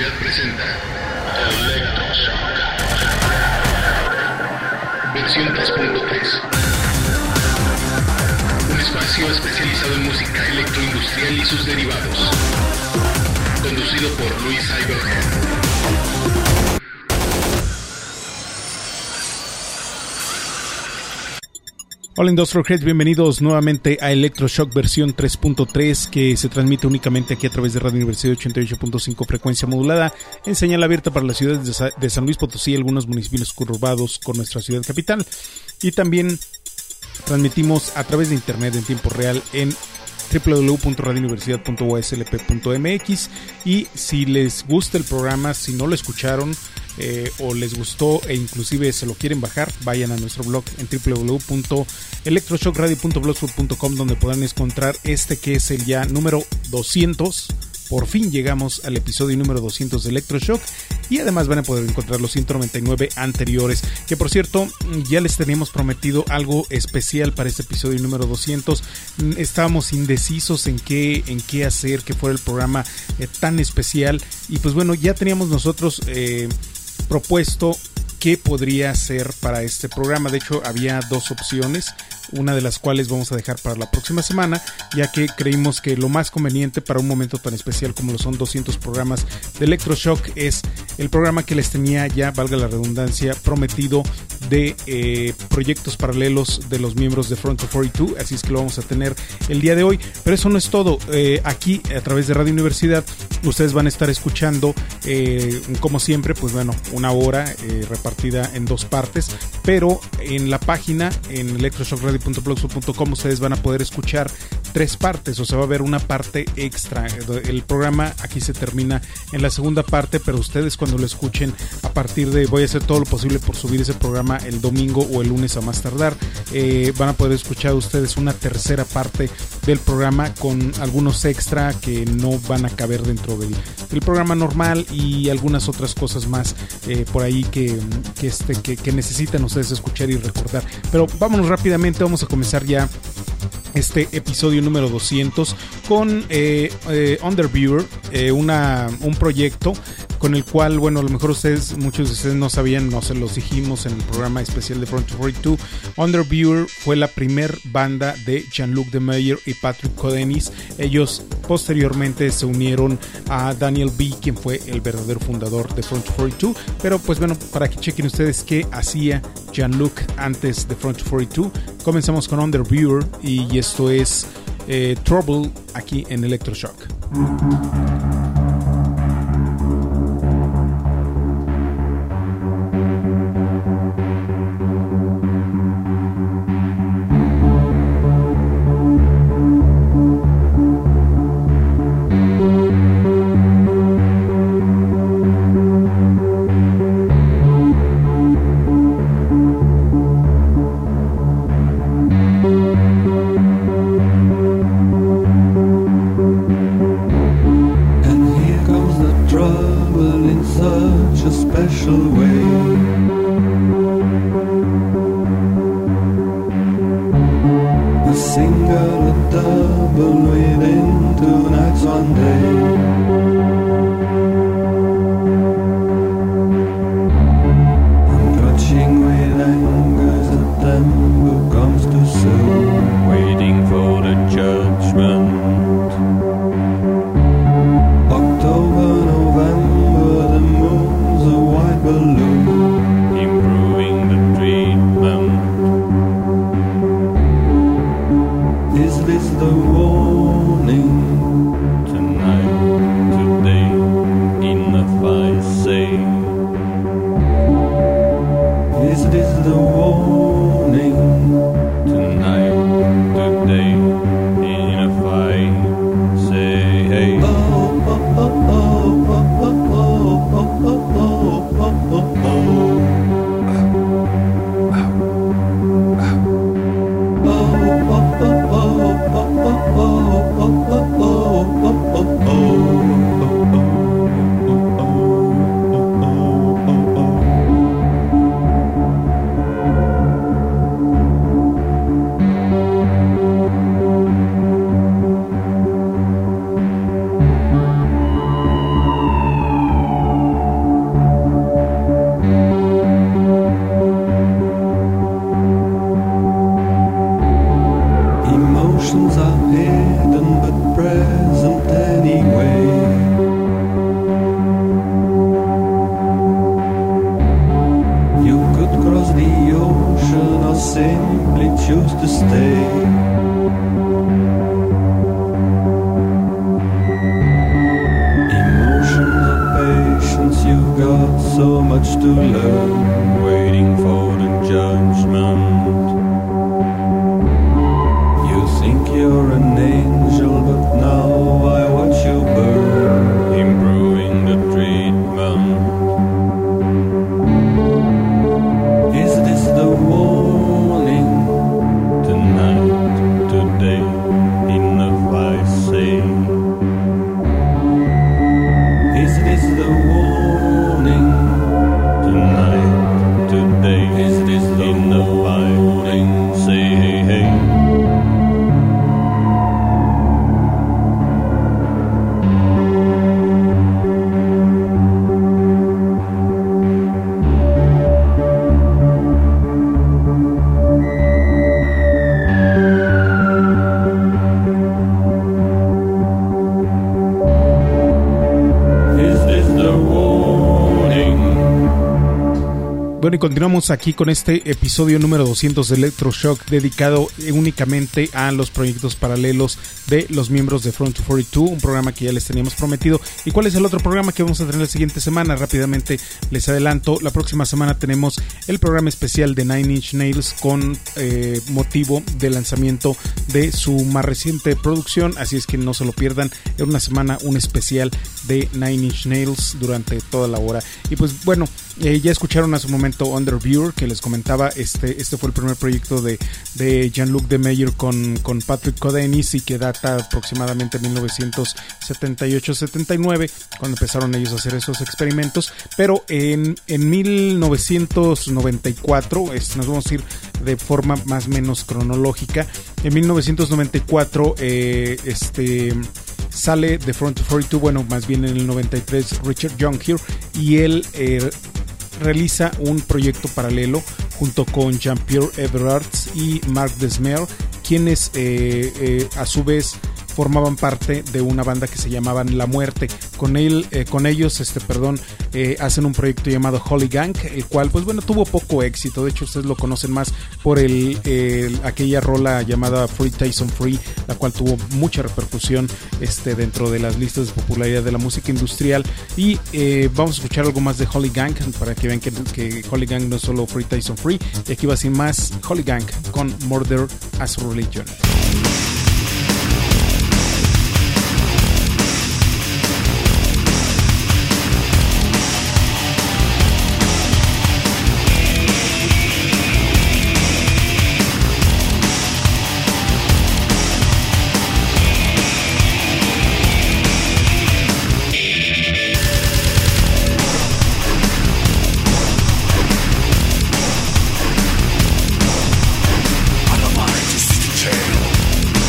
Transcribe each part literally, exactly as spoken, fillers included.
Universidad presenta Electroshock, versión tres punto tres. Un espacio especializado en música electroindustrial y sus derivados. Conducido por Luis Iberhead. Hola Industrial Heads, bienvenidos nuevamente a Electroshock versión tres punto tres, que se transmite únicamente aquí a través de Radio Universidad ochenta y ocho punto cinco frecuencia modulada en señal abierta para las ciudades de, Sa- de San Luis Potosí y algunos municipios conurbados con nuestra ciudad capital. Y también transmitimos a través de internet en tiempo real en doble u doble u doble u punto radio universidad punto u s l p punto m x. Y si les gusta el programa, si no lo escucharon eh, o les gustó e inclusive se lo quieren bajar, vayan a nuestro blog en doble u doble u doble u punto electroshock radio punto blogspot punto com, donde podrán encontrar este que es el ya número doscientos. Por fin llegamos al episodio número doscientos de Electroshock, y además van a poder encontrar los ciento noventa y nueve anteriores, que por cierto ya les teníamos prometido algo especial para este episodio número doscientos. Estábamos indecisos en qué, en qué hacer, que fuera el programa eh, tan especial, y pues bueno, ya teníamos nosotros eh, propuesto qué podría ser para este programa. De hecho, había dos opciones, una de las cuales vamos a dejar para la próxima semana, ya que creímos que lo más conveniente para un momento tan especial como lo son doscientos programas de Electroshock es el programa que les tenía ya, valga la redundancia, prometido de eh, proyectos paralelos de los miembros de Front cuarenta y dos, así es que lo vamos a tener el día de hoy. Pero eso no es todo. Eh, aquí a través de Radio Universidad ustedes van a estar escuchando eh, como siempre, pues bueno, una hora eh, repartida en dos partes, pero en la página, en electroshock radio punto blogspot punto com, ustedes van a poder escuchar tres partes, o sea, va a haber una parte extra. El programa aquí se termina en la segunda parte, pero ustedes cuando lo escuchen, a partir de, voy a hacer todo lo posible por subir ese programa el domingo o el lunes a más tardar, eh, van a poder escuchar ustedes una tercera parte del programa con algunos extra que no van a caber dentro del, del programa normal, y algunas otras cosas más eh, por ahí que, que, este, que, que necesitan ustedes escuchar y recordar. Pero vámonos rápidamente, vamos a comenzar ya este episodio número doscientos con eh, eh, Underviewer, eh, una, un proyecto con el cual, bueno, a lo mejor ustedes, muchos de ustedes no sabían, no se los dijimos en el programa especial de Front cuarenta y dos. Underviewer fue la primer banda de Jean-Luc Demeyer y Patrick Codenis. Ellos posteriormente se unieron a Daniel B., quien fue el verdadero fundador de Front cuarenta y dos. Pero pues bueno, para que chequen ustedes qué hacía Jean-Luc antes de Front cuarenta y dos, comenzamos con Underviewer, y esto es eh, Trouble aquí en Electroshock. Oh Emotions are hidden but present anyway. You could cross the ocean or simply choose to stay. Emotions of patience, you've got so much to learn, waiting for the judgment. You think you're an angel, but now I watch you burn, improving the treatment. Is this the warning? Tonight, today, enough I say. Is this the warning? Tonight, today, is this the enough I say? Hey, hey. Bueno, y continuamos aquí con este episodio número doscientos de Electroshock, dedicado únicamente a los proyectos paralelos de los miembros de Front cuarenta y dos, un programa que ya les teníamos prometido. ¿Y cuál es el otro programa que vamos a tener la siguiente semana? Rápidamente les adelanto, la próxima semana tenemos el programa especial de Nine Inch Nails con eh, motivo del lanzamiento de su más reciente producción, así es que no se lo pierdan. En una semana un especial de Nine Inch Nails durante toda la hora. Y pues bueno, eh, ya escucharon hace un momento Under Viewer, que les comentaba. Este, este fue el primer proyecto de, de Jean-Luc Demeyer con, con Patrick Codenis, y que data aproximadamente mil novecientos setenta y ocho setenta y nueve, cuando empezaron ellos a hacer esos experimentos. Pero en, en mil novecientos noventa y cuatro, este, nos vamos a ir de forma más o menos cronológica. En mil novecientos noventa y cuatro eh, este sale de Front cuarenta y dos, bueno, más bien en el noventa y tres, Richard Young-Hear, y él eh, realiza un proyecto paralelo junto con Jean-Pierre Everards y Mark Desmer, quienes eh, eh, a su vez formaban parte de una banda que se llamaban La Muerte. Con él, eh, con ellos, este, perdón, eh, hacen un proyecto llamado Holy Gang, el cual, pues bueno, tuvo poco éxito. De hecho, ustedes lo conocen más por el, el aquella rola llamada Free Tyson Free, la cual tuvo mucha repercusión este, dentro de las listas de popularidad de la música industrial. Y eh, vamos a escuchar algo más de Holy Gang para que vean que, que Holy Gang no es solo Free Tyson Free. Y aquí va sin más Holy Gang con Murder as Religion. Tale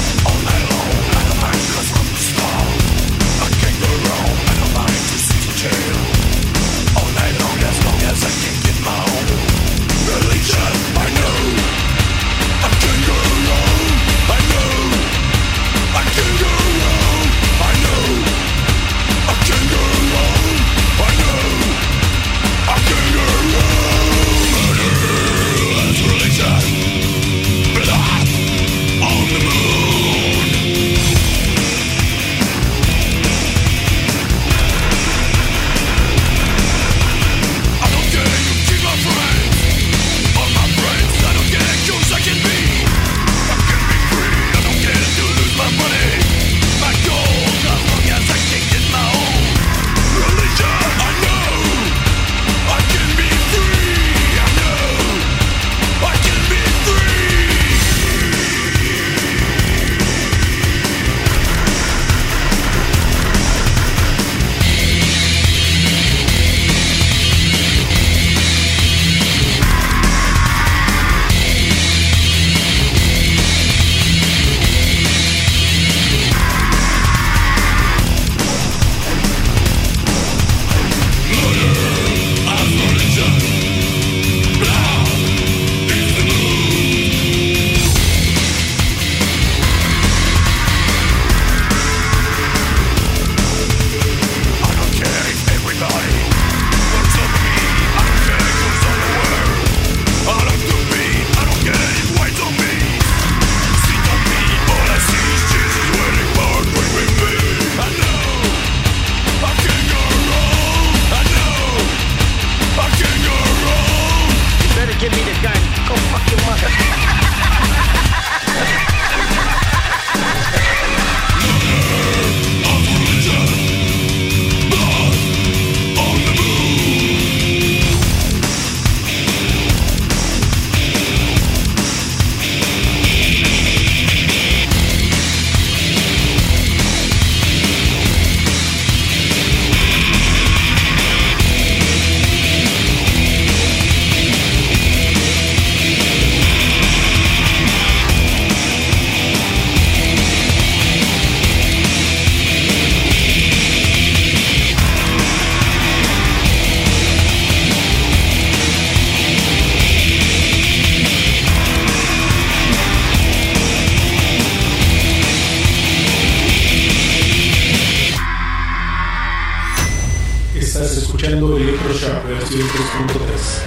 escuchando Electroshock versión tres punto tres.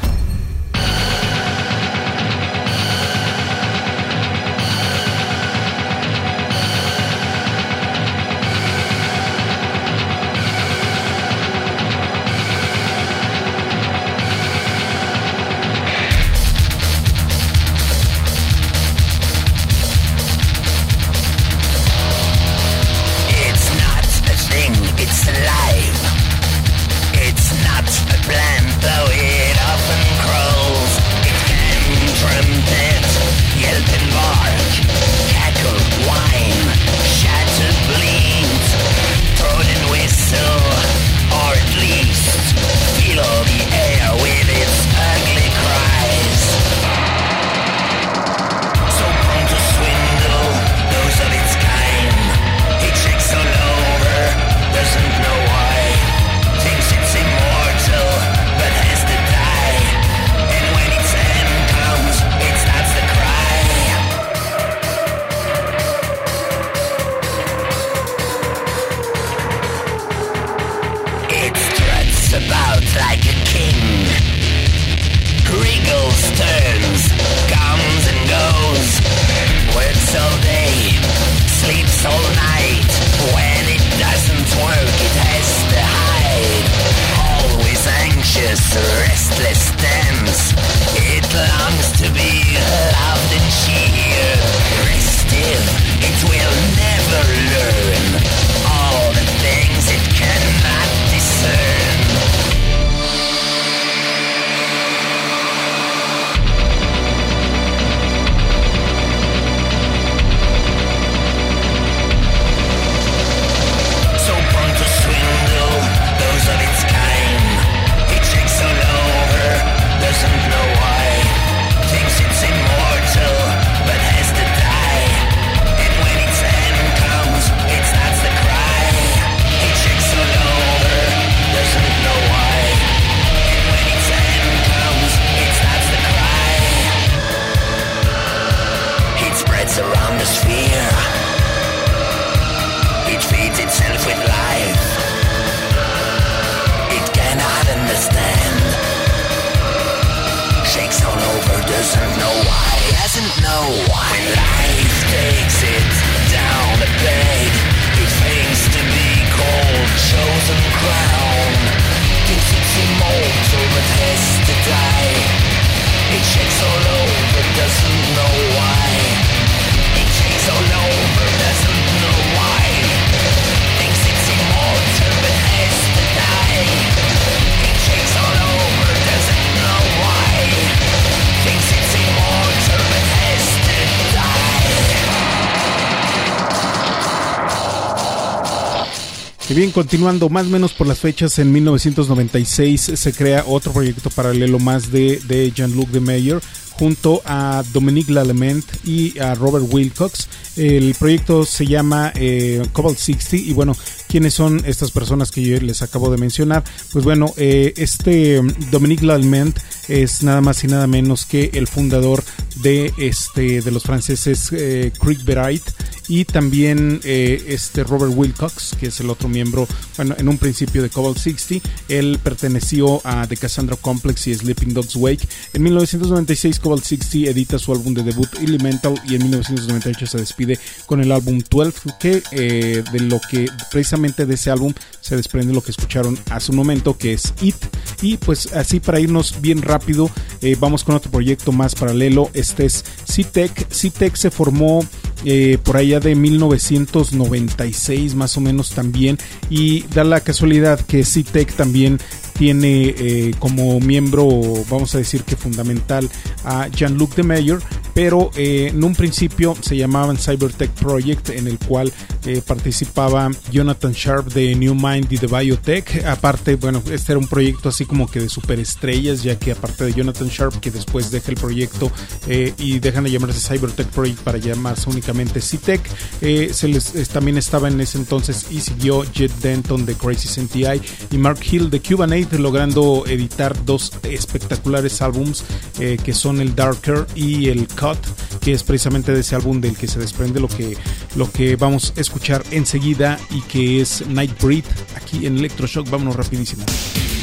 Y bien, continuando más o menos por las fechas, en mil novecientos noventa y seis se crea otro proyecto paralelo más de, de Jean-Luc Demeyer junto a Dominique Lallemand y a Robert Wilcox. El proyecto se llama eh, Cobalt sesenta y bueno, ¿quiénes son estas personas que yo les acabo de mencionar? Pues bueno, eh, este Dominique Lallemand es nada más y nada menos que el fundador de este de los franceses eh, Creek Beride, y también eh, este Robert Wilcox, que es el otro miembro, bueno, en un principio de Cobalt sesenta. Él perteneció a The Cassandra Complex y Sleeping Dogs Wake. En mil novecientos noventa y seis Cobalt sesenta edita su álbum de debut Elemental, y en mil novecientos noventa y ocho se despide con el álbum doce, que eh, de lo que precisamente de ese álbum se desprende lo que escucharon hace un momento, que es It. Y pues así, para irnos bien rápido, eh, vamos con otro proyecto más paralelo. Este es C-Tech. C-Tech se formó eh, por allá de mil novecientos noventa y seis más o menos también, y da la casualidad que C-Tech también tiene eh, como miembro, vamos a decir que fundamental, a Jean-Luc Demeyer, pero eh, en un principio se llamaban Cybertech Project, en el cual eh, participaba Jonathan Sharp de New Mind y de Biotech. Aparte, bueno, este era un proyecto así como que de superestrellas, ya que aparte de Jonathan Sharp, que después deja el proyecto eh, y dejan de llamarse Cybertech Project para llamarse únicamente C-Tech, eh, se les, eh, también estaba en ese entonces y siguió Jet Denton de Crazy Senti y Mark Hill de Cubanate, logrando editar dos espectaculares álbums eh, que son el Darker y el Cut, que es precisamente de ese álbum del que se desprende lo que, lo que vamos a escuchar enseguida, y que es Nightbreed aquí en Electroshock. Vámonos rapidísimo.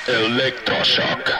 Electroshock.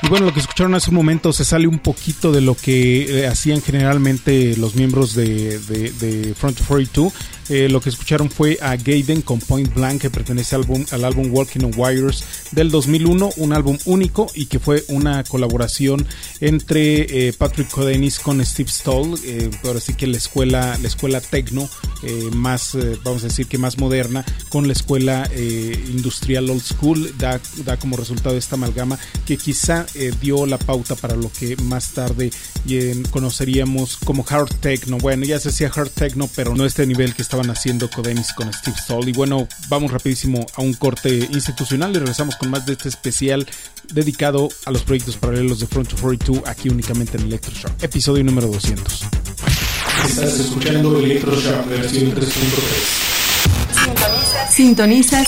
bueno, lo que escucharon hace un momento se sale un poquito de lo que eh, hacían generalmente los miembros de, de, de Front cuarenta y dos. Eh, lo que escucharon fue a Gaiden con Point Blank, que pertenece al álbum, al álbum Walking on Wires del dos mil uno, un álbum único y que fue una colaboración entre eh, Patrick Codenis con Steve Stoll, eh, ahora sí que la escuela, la escuela techno eh, más, eh, vamos a decir que más moderna, con la escuela eh, industrial old school, da, da como resultado esta amalgama que quizá eh, dio la pauta para lo que más tarde eh, conoceríamos como hard techno. Bueno, ya se hacía hard techno, pero no este nivel que estaba haciendo Codenis con Steve Stoll. Y bueno, vamos rapidísimo a un corte institucional y regresamos con más de este especial dedicado a los proyectos paralelos de Front cuarenta y dos, aquí únicamente en Electroshock, episodio número doscientos. Estás escuchando Electroshock versión tres punto tres. Sintonizas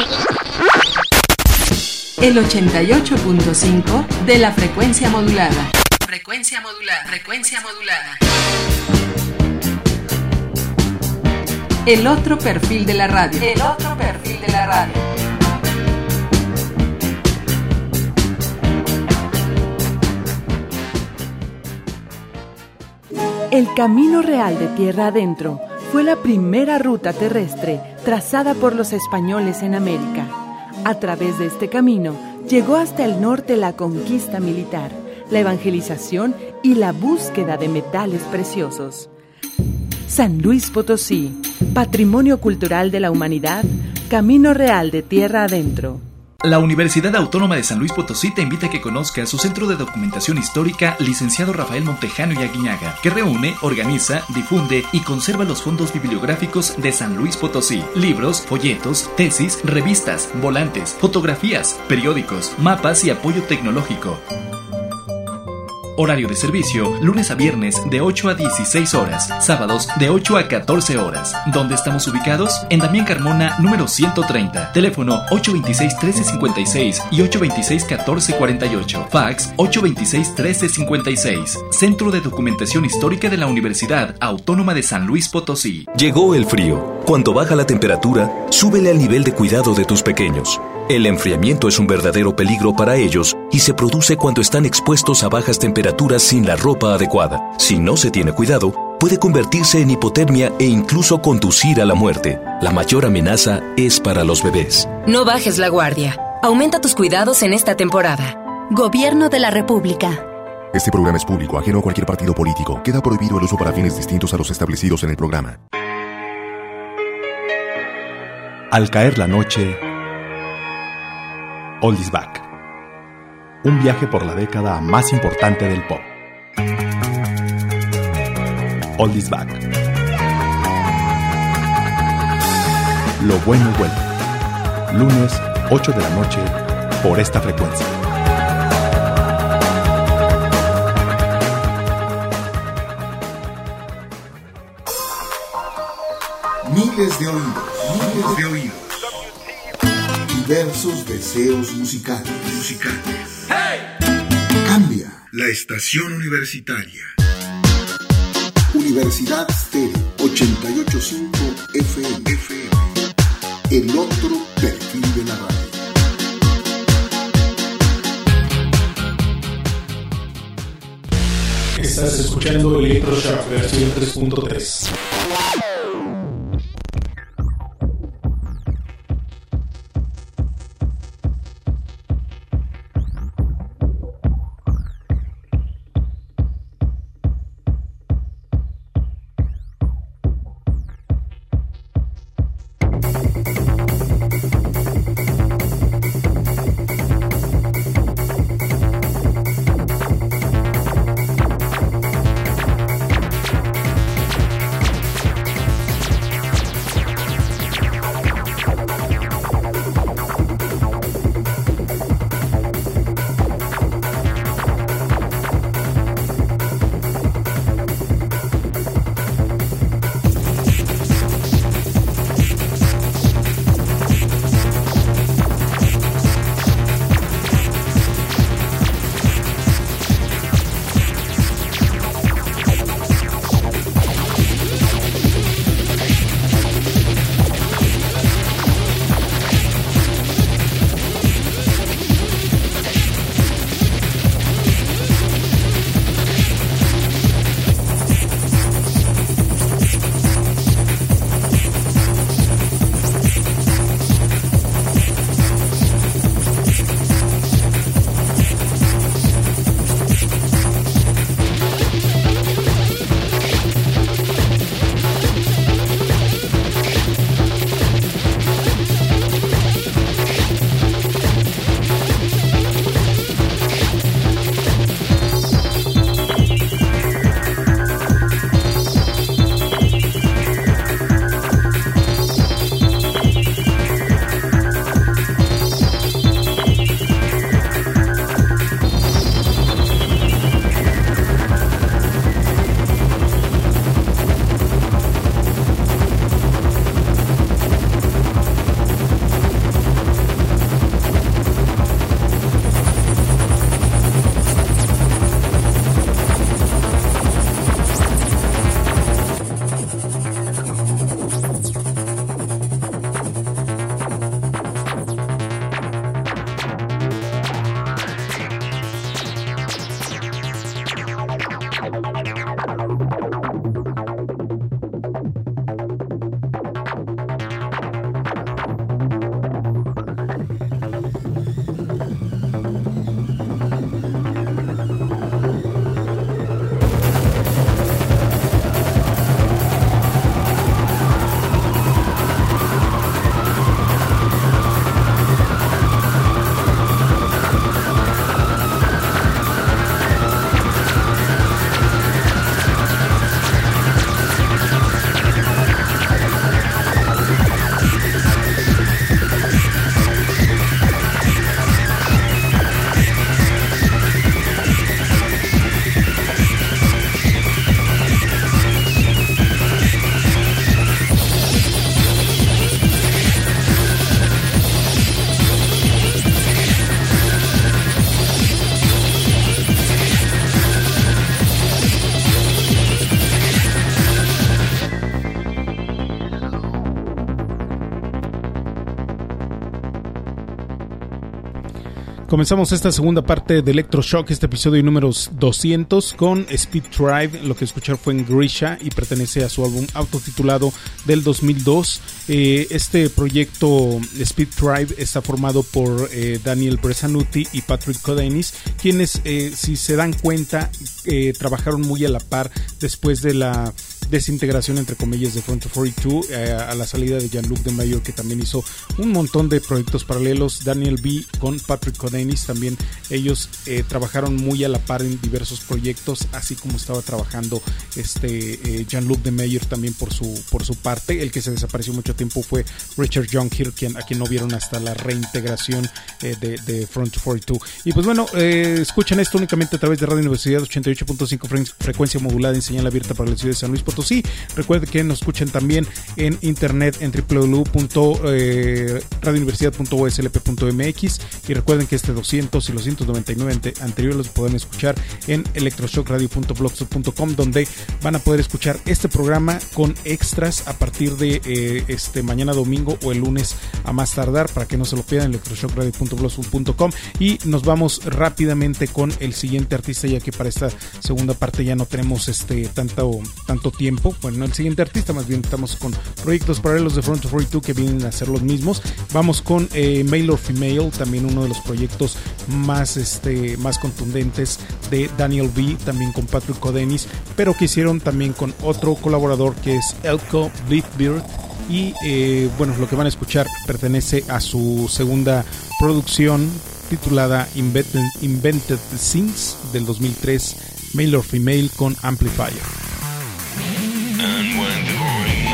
el ochenta y ocho punto cinco de la frecuencia modulada. Frecuencia modulada. Frecuencia modulada. El otro perfil de la radio. El otro perfil de la radio. El Camino Real de Tierra Adentro fue la primera ruta terrestre trazada por los españoles en América. A través de este camino llegó hasta el norte la conquista militar, la evangelización y la búsqueda de metales preciosos. San Luis Potosí, Patrimonio Cultural de la Humanidad, Camino Real de Tierra Adentro. La Universidad Autónoma de San Luis Potosí te invita a que conozcas su Centro de Documentación Histórica, licenciado Rafael Montejano y Aguiñaga, que reúne, organiza, difunde y conserva los fondos bibliográficos de San Luis Potosí. Libros, folletos, tesis, revistas, volantes, fotografías, periódicos, mapas y apoyo tecnológico. Horario de servicio, lunes a viernes de ocho a dieciséis horas, sábados de ocho a catorce horas. ¿Dónde estamos ubicados? En Damián Carmona, número ciento treinta. Teléfono ocho dos seis, uno tres cinco seis y ocho dos seis, uno cuatro cuatro ocho. Fax ocho dos seis, uno tres cinco seis. Centro de Documentación Histórica de la Universidad Autónoma de San Luis Potosí. Llegó el frío. Cuando baja la temperatura, súbele al nivel de cuidado de tus pequeños. El enfriamiento es un verdadero peligro para ellos y se produce cuando están expuestos a bajas temperaturas sin la ropa adecuada. Si no se tiene cuidado, puede convertirse en hipotermia e incluso conducir a la muerte. La mayor amenaza es para los bebés. No bajes la guardia. Aumenta tus cuidados en esta temporada. Gobierno de la República. Este programa es público, ajeno a cualquier partido político. Queda prohibido el uso para fines distintos a los establecidos en el programa. Al caer la noche, Oldies Back. Un viaje por la década más importante del pop. Oldies Back. Lo bueno vuelve. Lunes, ocho de la noche, por esta frecuencia. Miles de oídos, miles de oídos. Diversos deseos musicales. musicales. ¡Hey! Cambia la estación universitaria. Universidad Stereo ochenta y ocho punto cinco F M. F M. El otro perfil de la radio. Estás escuchando Electroshock versión tres punto tres. Comenzamos esta segunda parte de Electroshock, este episodio número doscientos, con Speed Tribe. Lo que escucharon fue en Grisha y pertenece a su álbum autotitulado del dos mil dos. Eh, este proyecto Speed Tribe está formado por eh, Daniel Bresanuti y Patrick Codenis, quienes, eh, si se dan cuenta, eh, trabajaron muy a la par después de la desintegración, entre comillas, de Front cuarenta y dos, eh, a la salida de Jean-Luc Demeyer, que también hizo un montón de proyectos paralelos. Daniel B. con Patrick Codenis, también ellos eh, trabajaron muy a la par en diversos proyectos, así como estaba trabajando este eh, Jean-Luc Demeyer también por su por su parte. El que se desapareció mucho tiempo fue Richard Young, quien, a quien no vieron hasta la reintegración eh, de, de Front cuarenta y dos. Y pues bueno, eh, escuchan esto únicamente a través de Radio Universidad ochenta y ocho punto cinco, fre- frecuencia modulada en señal abierta para la ciudad de San Luis Potosí. Recuerden que nos escuchan también en internet en doble u doble u doble u punto radio universidad punto u s l p punto m x, y recuerden que este doscientos y los ciento noventa y nueve ante- anteriores los pueden escuchar en electroshock radio punto blogspot punto com, donde van a poder escuchar este programa con extras a partir de eh, este mañana domingo o el lunes a más tardar, para que no se lo pierdan, electroshock radio punto blogspot punto com. Y nos vamos rápidamente con el siguiente artista, ya que para esta segunda parte ya no tenemos este tanto tanto tiempo. Bueno, no el siguiente artista, más bien estamos con proyectos paralelos de Front cuarenta y dos que vienen a ser los mismos. Vamos con eh, Male or Female, también uno de los proyectos más este más contundentes de Daniel B, también con Patrick Codenis, pero que hicieron también con otro colaborador que es Elko Bleedbeard. Y eh, bueno, lo que van a escuchar pertenece a su segunda producción titulada Invented, Invented Things del dos mil tres, Male or Female con Amplifier. And when the ring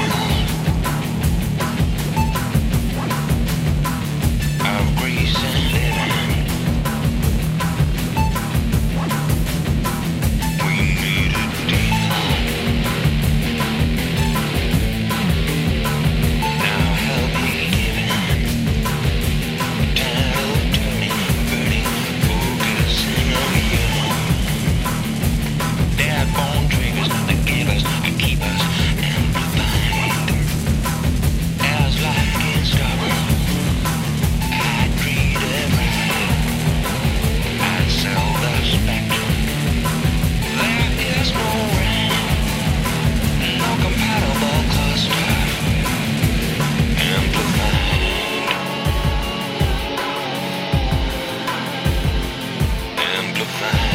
of grace and living, we need a deal. Now help me giving, title turning, burning, focusing on you. Dead bone triggers that give us and keep us amplified. As life gets darker, I'd treat it right. I'd sell the spectrum. There is no rhyme, no compatible cluster. Amplified. Amplified.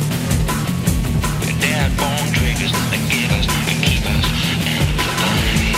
Bone triggers that give us and keep us amplified.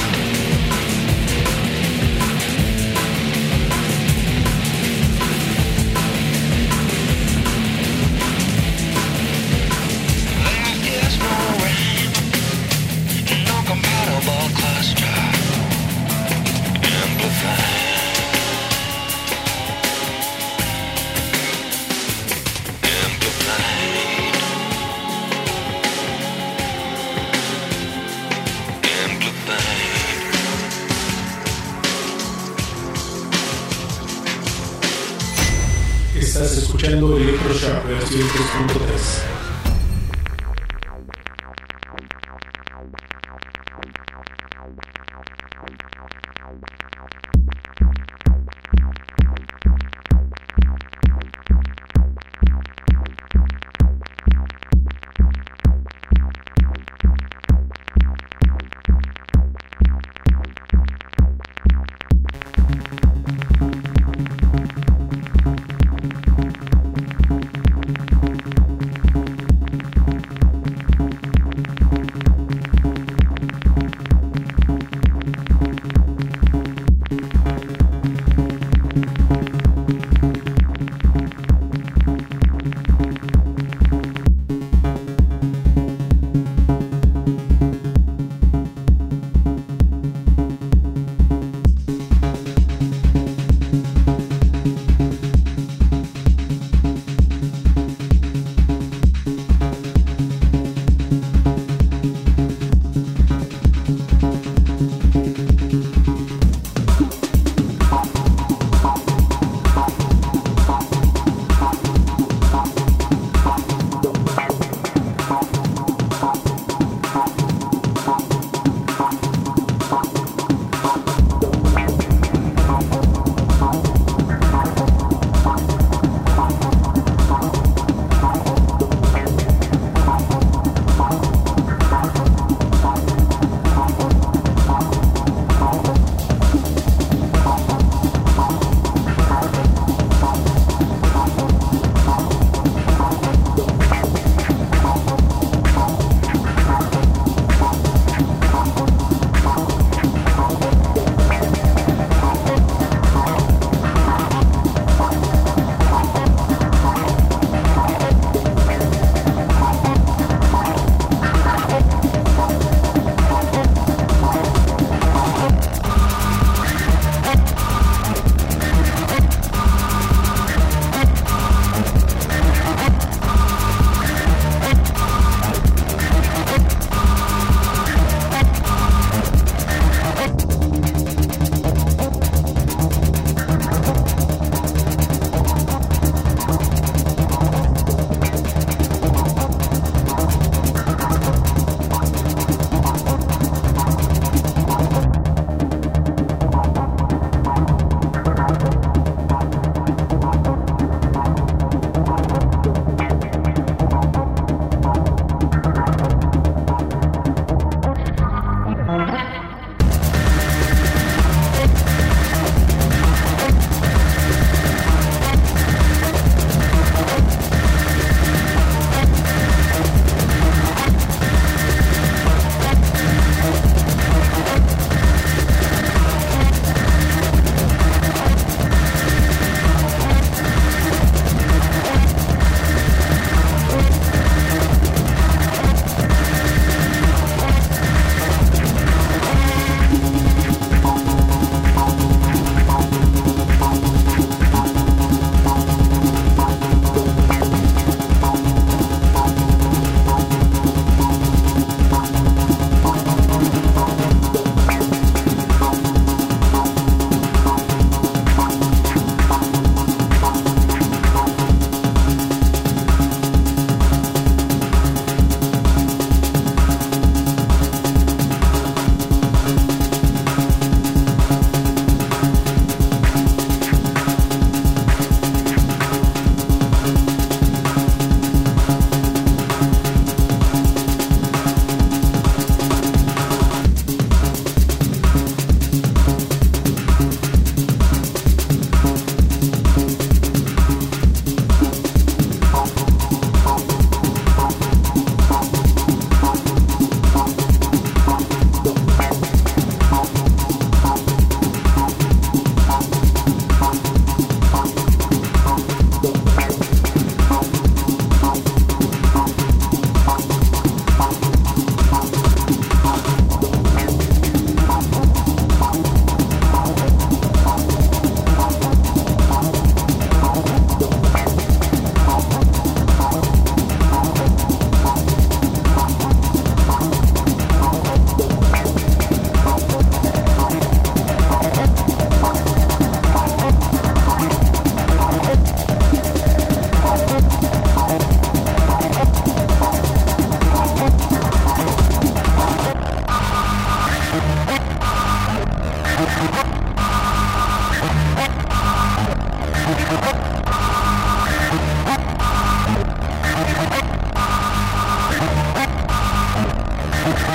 Estás escuchando Electroshock versión tres punto tres.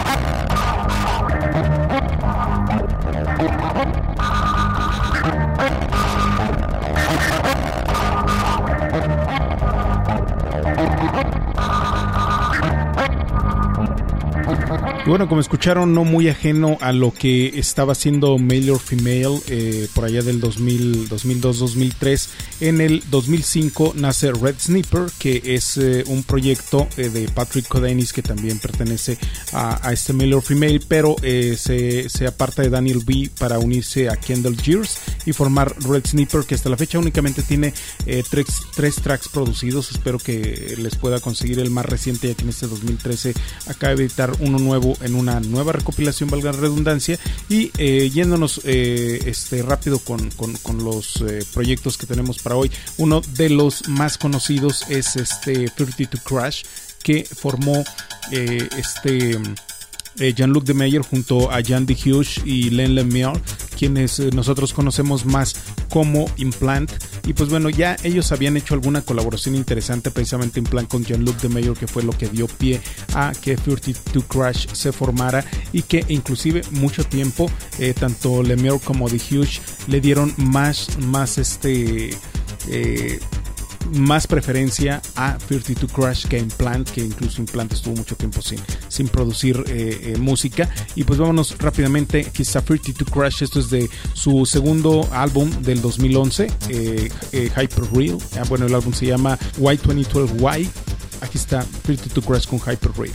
Y bueno, como escucharon, no muy ajeno a lo que estaba haciendo Male or Female eh, por allá del dos mil, dos mil dos, dos mil tres. En el dos mil cinco nace Red Sniper, que es eh, un proyecto eh, de Patrick Codanis, que también pertenece a, a este Male or Female, pero eh, se, se aparta de Daniel B para unirse a Kendall Gears y formar Red Sniper, que hasta la fecha únicamente tiene eh, tres, tres tracks producidos. Espero que les pueda conseguir el más reciente, ya que en este dos mil trece acaba de editar uno nuevo en una nueva recopilación, valga la redundancia. Y eh, yéndonos eh, este, rápido con, con, con los eh, proyectos que tenemos para hoy, uno de los más conocidos es este thirty two Crash, que formó eh, este eh, Jean-Luc Demeyer junto a Jan de Hughes y Len Lemieux, quienes eh, nosotros conocemos más como Implant. Y pues bueno, ya ellos habían hecho alguna colaboración interesante, precisamente Implant con Jean-Luc Demeyer, que fue lo que dio pie a que thirty two Crash se formara, y que inclusive mucho tiempo eh, tanto Lemieux como de Hughes le dieron más, más este eh, más preferencia a thirty two Crash que a Implant, que incluso Implant estuvo mucho tiempo sin, sin producir eh, eh, música. Y pues vámonos rápidamente, aquí está thirty two Crash. Esto es de su segundo álbum del dos mil once, eh, eh, Hyper Real. Ah, bueno, el álbum se llama Y twenty twelve Y. Aquí está thirty two Crash con Hyper Real.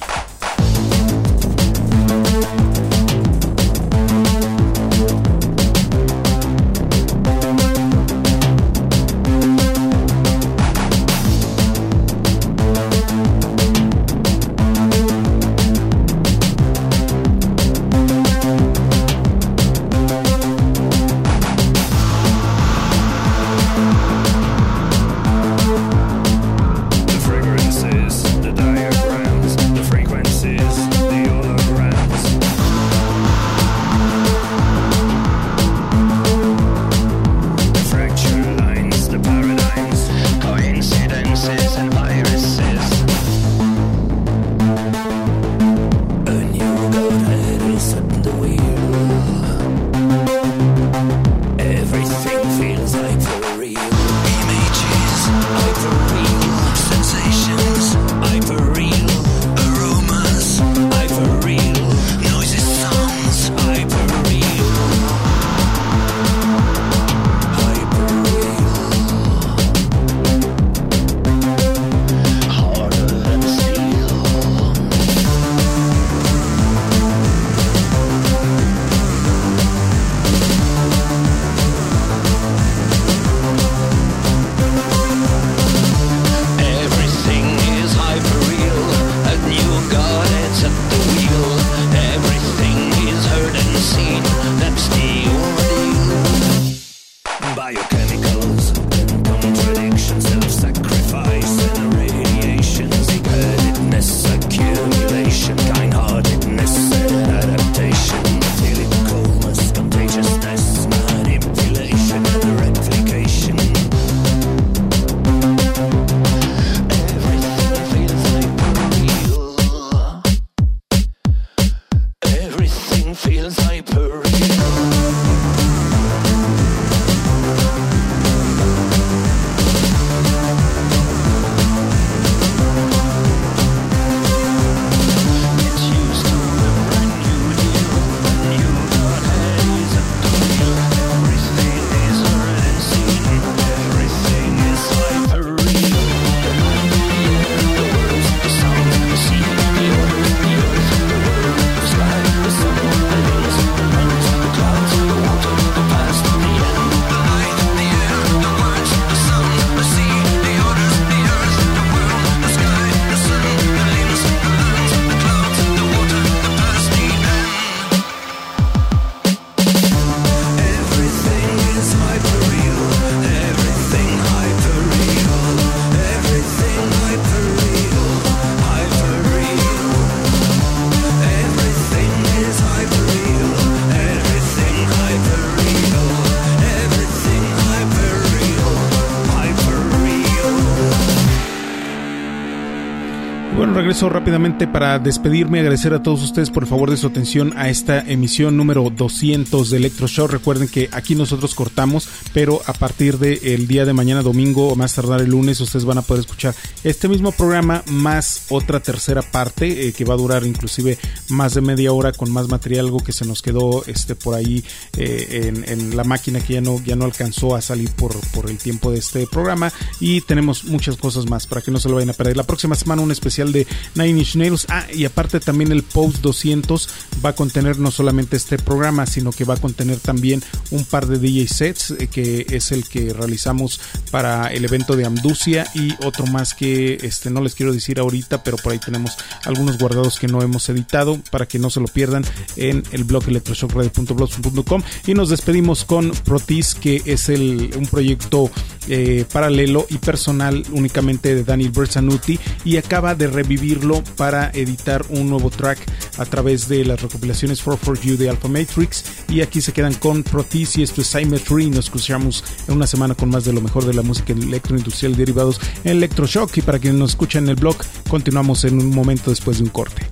regreso rápidamente para despedirme, agradecer a todos ustedes por el favor de su atención a esta emisión número doscientos de Electroshock. Recuerden que aquí nosotros cortamos, pero a partir del día de mañana domingo o más tardar el lunes ustedes van a poder escuchar este mismo programa más otra tercera parte eh, que va a durar inclusive más de media hora con más material, algo que se nos quedó este por ahí eh, en, en la máquina que ya no, ya no alcanzó a salir por, por el tiempo de este programa, y tenemos muchas cosas más para que no se lo vayan a perder. La próxima semana un especial de Nine Inch Nails. Ah, y aparte también el Post doscientos va a contener no solamente este programa, sino que va a contener también un par de D J sets, eh, que es el que realizamos para el evento de Amducia, y otro más que este no les quiero decir ahorita, pero por ahí tenemos algunos guardados que no hemos editado para que no se lo pierdan en el blog electroshock radio punto blogspot punto com. Y nos despedimos con Protis, que es el, un proyecto eh, paralelo y personal únicamente de Daniel Berzanuti, y acaba de revivirlo para editar un nuevo track a través de las recopilaciones four for You de Alpha Matrix. Y aquí se quedan con Protis y esto es Symmetry. Nos escuchamos en una semana con más de lo mejor de la música electroindustrial y derivados en Electroshock. Y para quienes nos escuchan en el blog, continuamos en un momento después de un corte.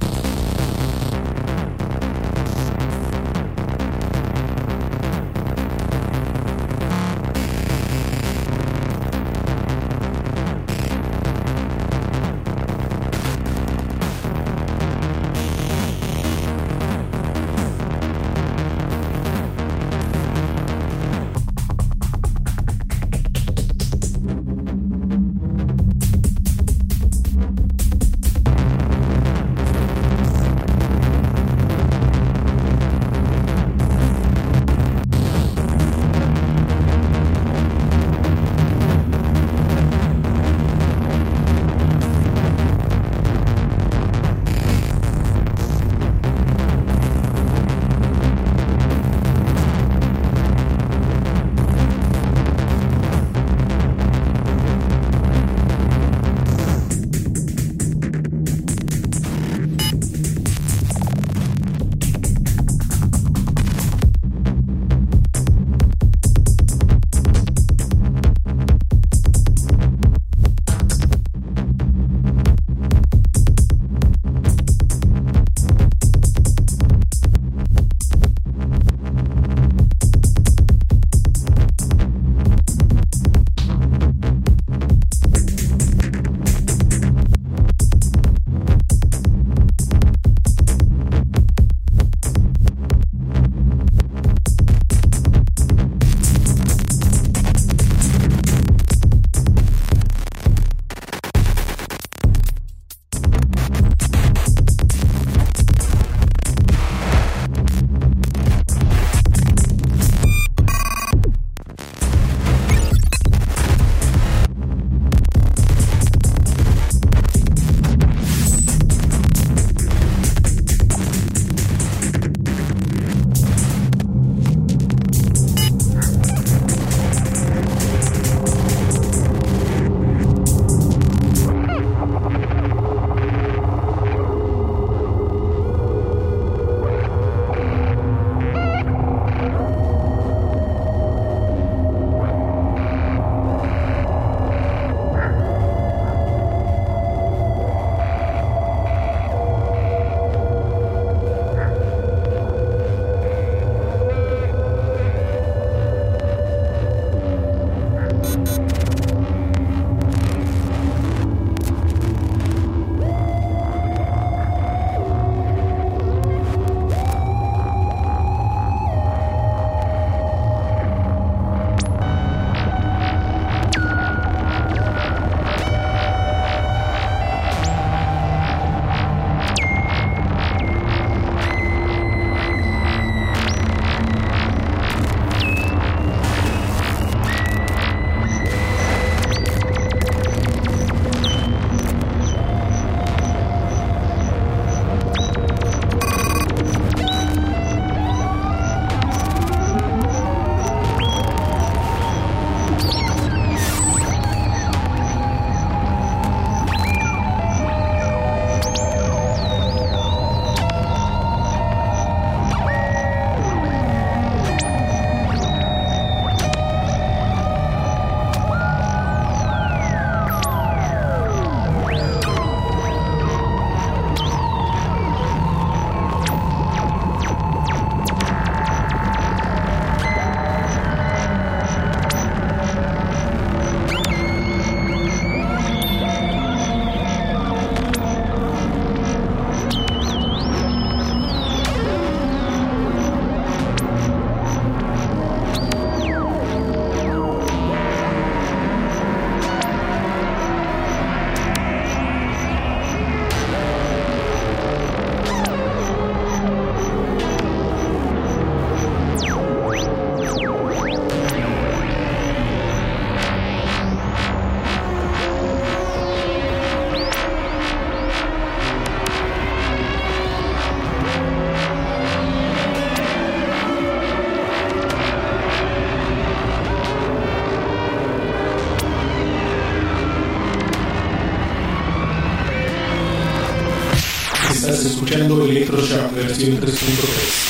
escuchando Electroshock versión tres punto tres.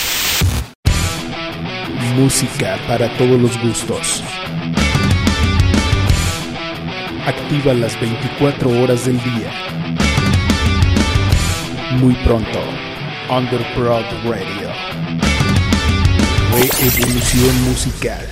Música para todos los gustos. Activa las veinticuatro horas del día. Muy pronto, Underprod Radio. Reevolución musical.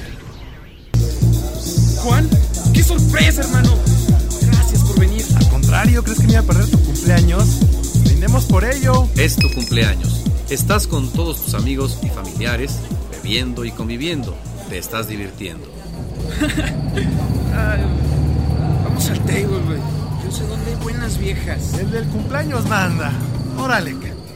Juan, qué sorpresa, hermano. Gracias por venir. Al contrario, ¿crees que me iba a perder tu cumpleaños? Brindemos por ello. Es tu cumpleaños. Estás con todos tus amigos y familiares, bebiendo y conviviendo. Te estás divirtiendo. Ay, vamos al table, güey. Yo sé dónde hay buenas viejas. El del cumpleaños manda. Órale.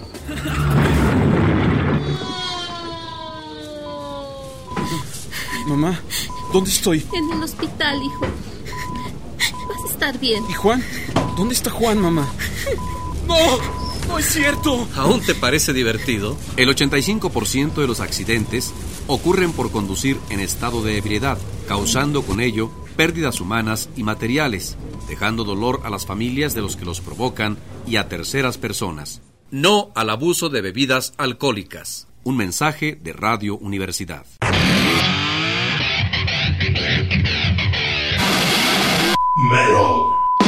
Mamá, ¿dónde estoy? En el hospital, hijo. Vas a estar bien. ¿Y Juan? ¿Dónde está Juan, mamá? ¡No! ¡No es cierto! ¿Aún te parece divertido? El ochenta y cinco por ciento de los accidentes ocurren por conducir en estado de ebriedad, causando con ello pérdidas humanas y materiales, dejando dolor a las familias de los que los provocan y a terceras personas. No al abuso de bebidas alcohólicas. Un mensaje de Radio Universidad. Metal.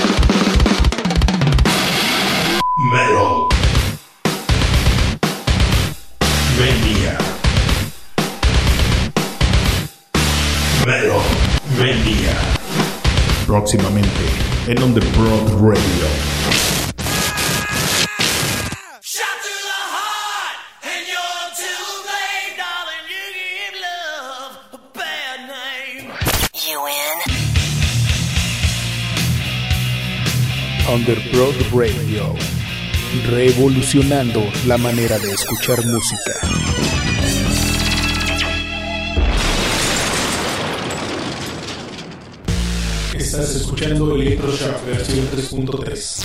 Metal. Mania. Metal Mania. Próximamente en Underprod Radio. Underprod Radio, revolucionando la manera de escuchar música. Estás escuchando Electroshock versión tres punto tres.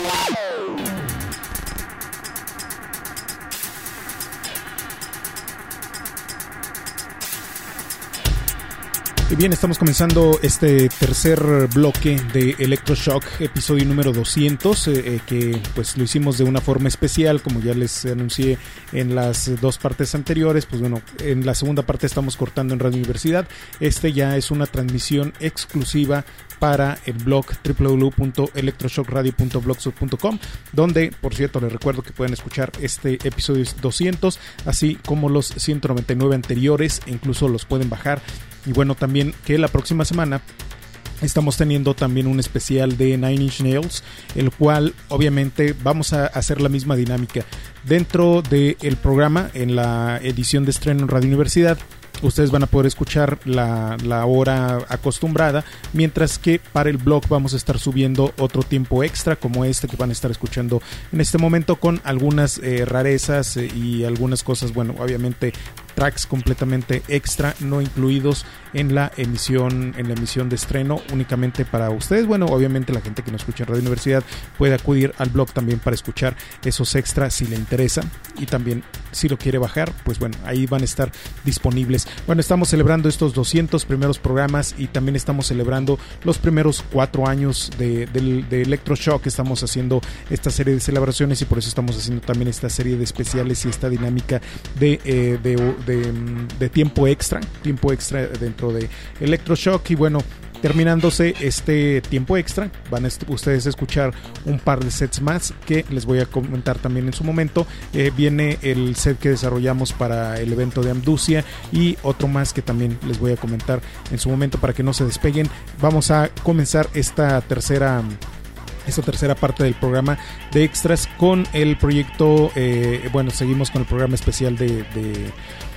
Y bien, estamos comenzando este tercer bloque de Electroshock, episodio número doscientos, eh, que pues lo hicimos de una forma especial, como ya les anuncié en las dos partes anteriores. Pues bueno, en la segunda parte estamos cortando en Radio Universidad. Este ya es una transmisión exclusiva para el blog doble u doble u doble u punto electroshock radio punto blogspot punto com, donde, por cierto, les recuerdo que pueden escuchar este episodio doscientos, así como los ciento noventa y nueve anteriores, e incluso los pueden bajar. Y bueno, también que la próxima semana estamos teniendo también un especial de Nine Inch Nails, el cual obviamente vamos a hacer la misma dinámica. Dentro del programa, en la edición de estreno en Radio Universidad, ustedes van a poder escuchar la, la hora acostumbrada, mientras que para el blog vamos a estar subiendo otro tiempo extra, como este que van a estar escuchando en este momento, con algunas eh, rarezas eh, y algunas cosas, bueno, obviamente tracks completamente extra, no incluidos en la emisión en la emisión de estreno, únicamente para ustedes. Bueno, obviamente la gente que nos escucha en Radio Universidad puede acudir al blog también para escuchar esos extras si le interesa, y también si lo quiere bajar, pues bueno, ahí van a estar disponibles. Bueno, estamos celebrando estos doscientos primeros programas, y también estamos celebrando los primeros cuatro años de, de, de Electroshock. Estamos haciendo esta serie de celebraciones, y por eso estamos haciendo también esta serie de especiales y esta dinámica de, eh, de, de, de tiempo extra, tiempo extra dentro de Electroshock. Y bueno, terminándose este tiempo extra, van a est- ustedes a escuchar un par de sets más que les voy a comentar también en su momento. Eh, viene el set que desarrollamos para el evento de Amducia, y otro más que también les voy a comentar en su momento, para que no se despeguen. Vamos a comenzar esta tercera esta tercera parte del programa de extras con el proyecto, eh, bueno, seguimos con el programa especial de, de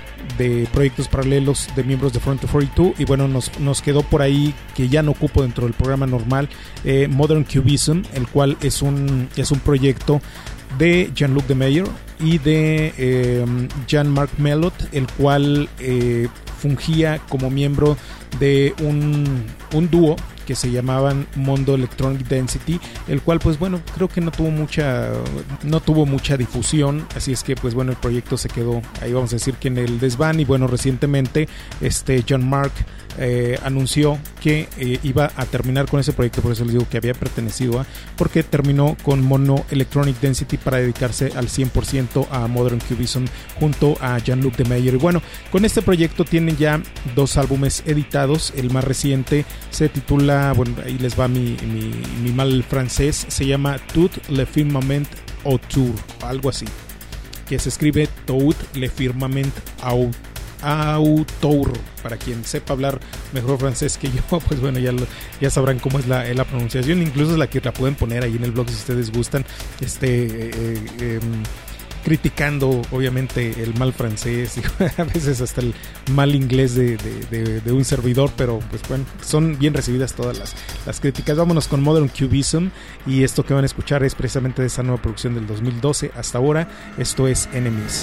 de proyectos paralelos de miembros de Front cuarenta y dos, y bueno, nos, nos quedó por ahí, que ya no ocupo dentro del programa normal, eh, Modern Cubism, el cual es un, es un proyecto de Jean-Luc Demeyer y de eh, Jean-Marc Melot, el cual eh, fungía como miembro de un, un dúo que se llamaban Mondo Electronic Density, el cual pues bueno, creo que no tuvo mucha no tuvo mucha difusión, así es que pues bueno, el proyecto se quedó ahí, vamos a decir que en el desván. Y bueno, recientemente este John Mark eh, anunció que eh, iba a terminar con ese proyecto, por eso les digo que había pertenecido a, porque terminó con Mono Electronic Density para dedicarse al cien por ciento a Modern Cubism junto a Jean-Luc Demeyer. Y bueno, con este proyecto tienen ya dos álbumes editados. El más reciente se titula, bueno, ahí les va mi, mi, mi mal francés, se llama Tout le firmament autour, algo así, que se escribe Tout le firmament autour. Para quien sepa hablar mejor francés que yo, pues bueno, ya, lo, ya sabrán cómo es la, la pronunciación. Incluso es la que la pueden poner ahí en el blog si ustedes gustan, este eh, eh, criticando obviamente el mal francés y a veces hasta el mal inglés de, de, de, de un servidor, pero pues bueno, son bien recibidas todas las, las críticas. Vámonos con Modern Cubism, y esto que van a escuchar es precisamente de esa nueva producción del dos mil doce hasta ahora. Esto es Enemies.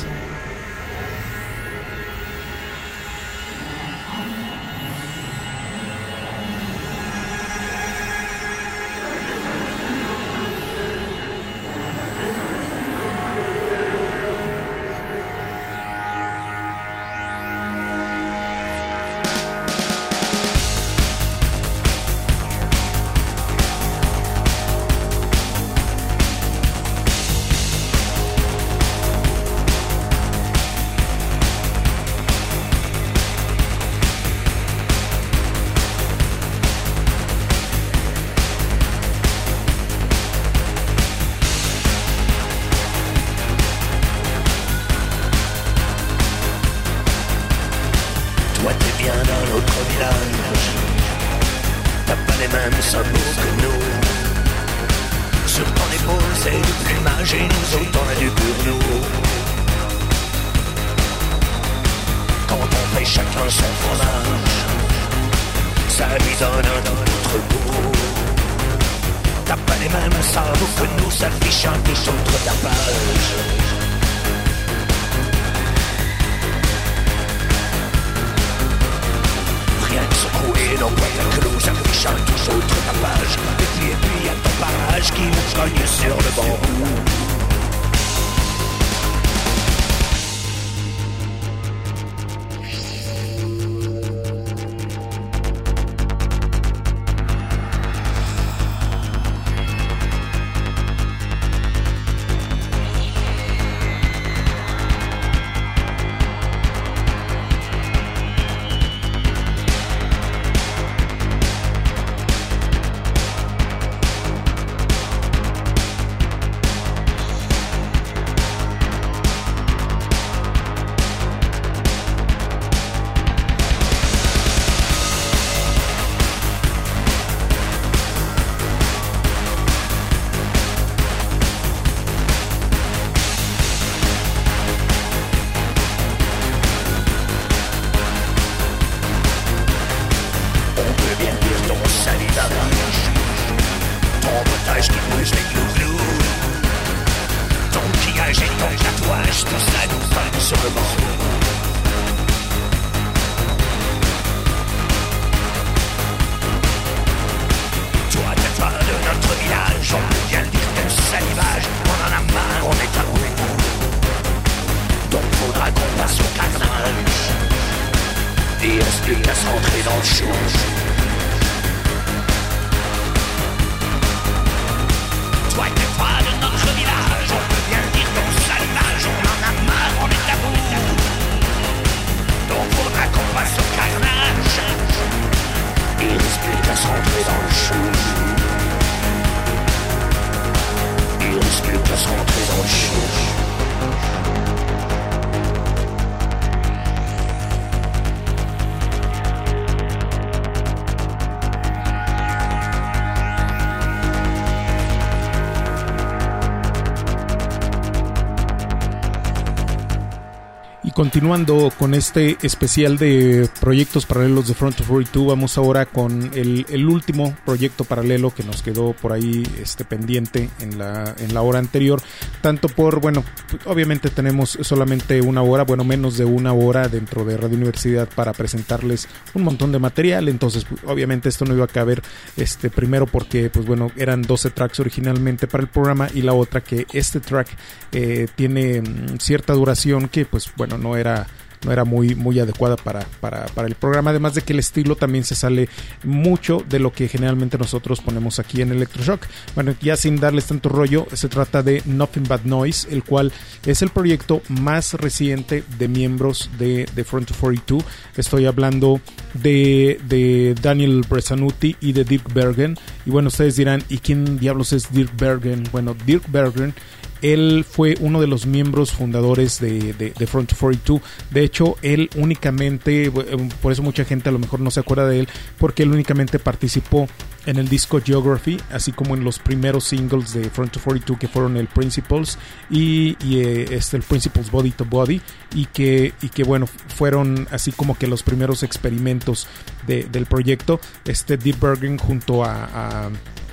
continuando con este especial de proyectos paralelos de Front of cuarenta y dos, vamos ahora con el, el último proyecto paralelo que nos quedó por ahí este, pendiente en la, en la hora anterior, tanto por, bueno, obviamente tenemos solamente una hora, bueno, menos de una hora dentro de Radio Universidad para presentarles un montón de material, entonces pues, obviamente esto no iba a caber, este, primero porque, pues bueno, eran doce tracks originalmente para el programa, y la otra que este track eh, tiene mm, cierta duración que, pues bueno, no era no era muy, muy adecuada para, para, para el programa, además de que el estilo también se sale mucho de lo que generalmente nosotros ponemos aquí en Electroshock. Bueno, ya sin darles tanto rollo, se trata de Nothing But Noise, el cual es el proyecto más reciente de miembros de, de Front of cuarenta y dos. Estoy hablando de, de Daniel Bresanuti y de Dirk Bergen, y bueno, ustedes dirán, ¿y quién diablos es Dirk Bergen? Bueno, Dirk Bergen, él fue uno de los miembros fundadores de, de, de Front of cuarenta y dos. De hecho, él únicamente, por eso mucha gente a lo mejor no se acuerda de él, porque él únicamente participó en el disco Geography, así como en los primeros singles de Front of cuarenta y dos, que fueron el Principles y, y este, el Principles Body to Body, y que, y que bueno, fueron así como que los primeros experimentos de, del proyecto. Este Dirk Bergen junto a, a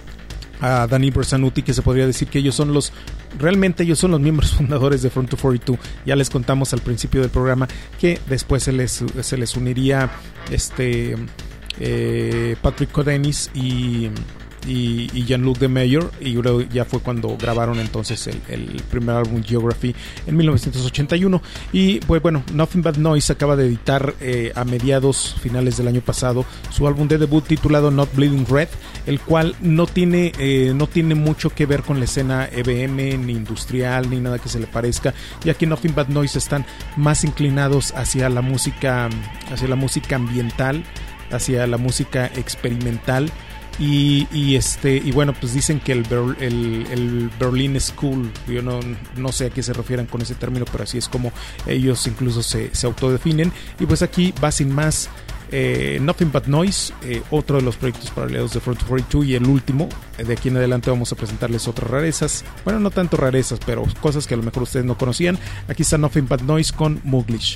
a Danny Bresanuti, que se podría decir que ellos son los, realmente ellos son los miembros fundadores de Front of cuarenta y dos. Ya les contamos al principio del programa que después se les, se les uniría este eh, Patrick Codenis y y, y Jean-Luc Demeyer, y ya fue cuando grabaron entonces el, el primer álbum Geography en mil novecientos ochenta y uno. Y pues bueno, Nothing But Noise acaba de editar eh, a mediados finales del año pasado su álbum de debut titulado Not Bleeding Red, el cual no tiene eh, no tiene mucho que ver con la escena E B M ni industrial ni nada que se le parezca, ya que Nothing But Noise están más inclinados hacia la música hacia la música ambiental, hacia la música experimental. Y, y este y bueno, pues dicen que el, Ber, el, el Berlin School, yo no, no sé a qué se refieran con ese término, pero así es como ellos incluso se, se autodefinen. Y pues aquí va sin más eh, Nothing But Noise, eh, otro de los proyectos paralelos de Front of cuarenta y dos, y el último. De aquí en adelante vamos a presentarles otras rarezas, bueno, no tanto rarezas, pero cosas que a lo mejor ustedes no conocían. Aquí está Nothing But Noise con Muglish.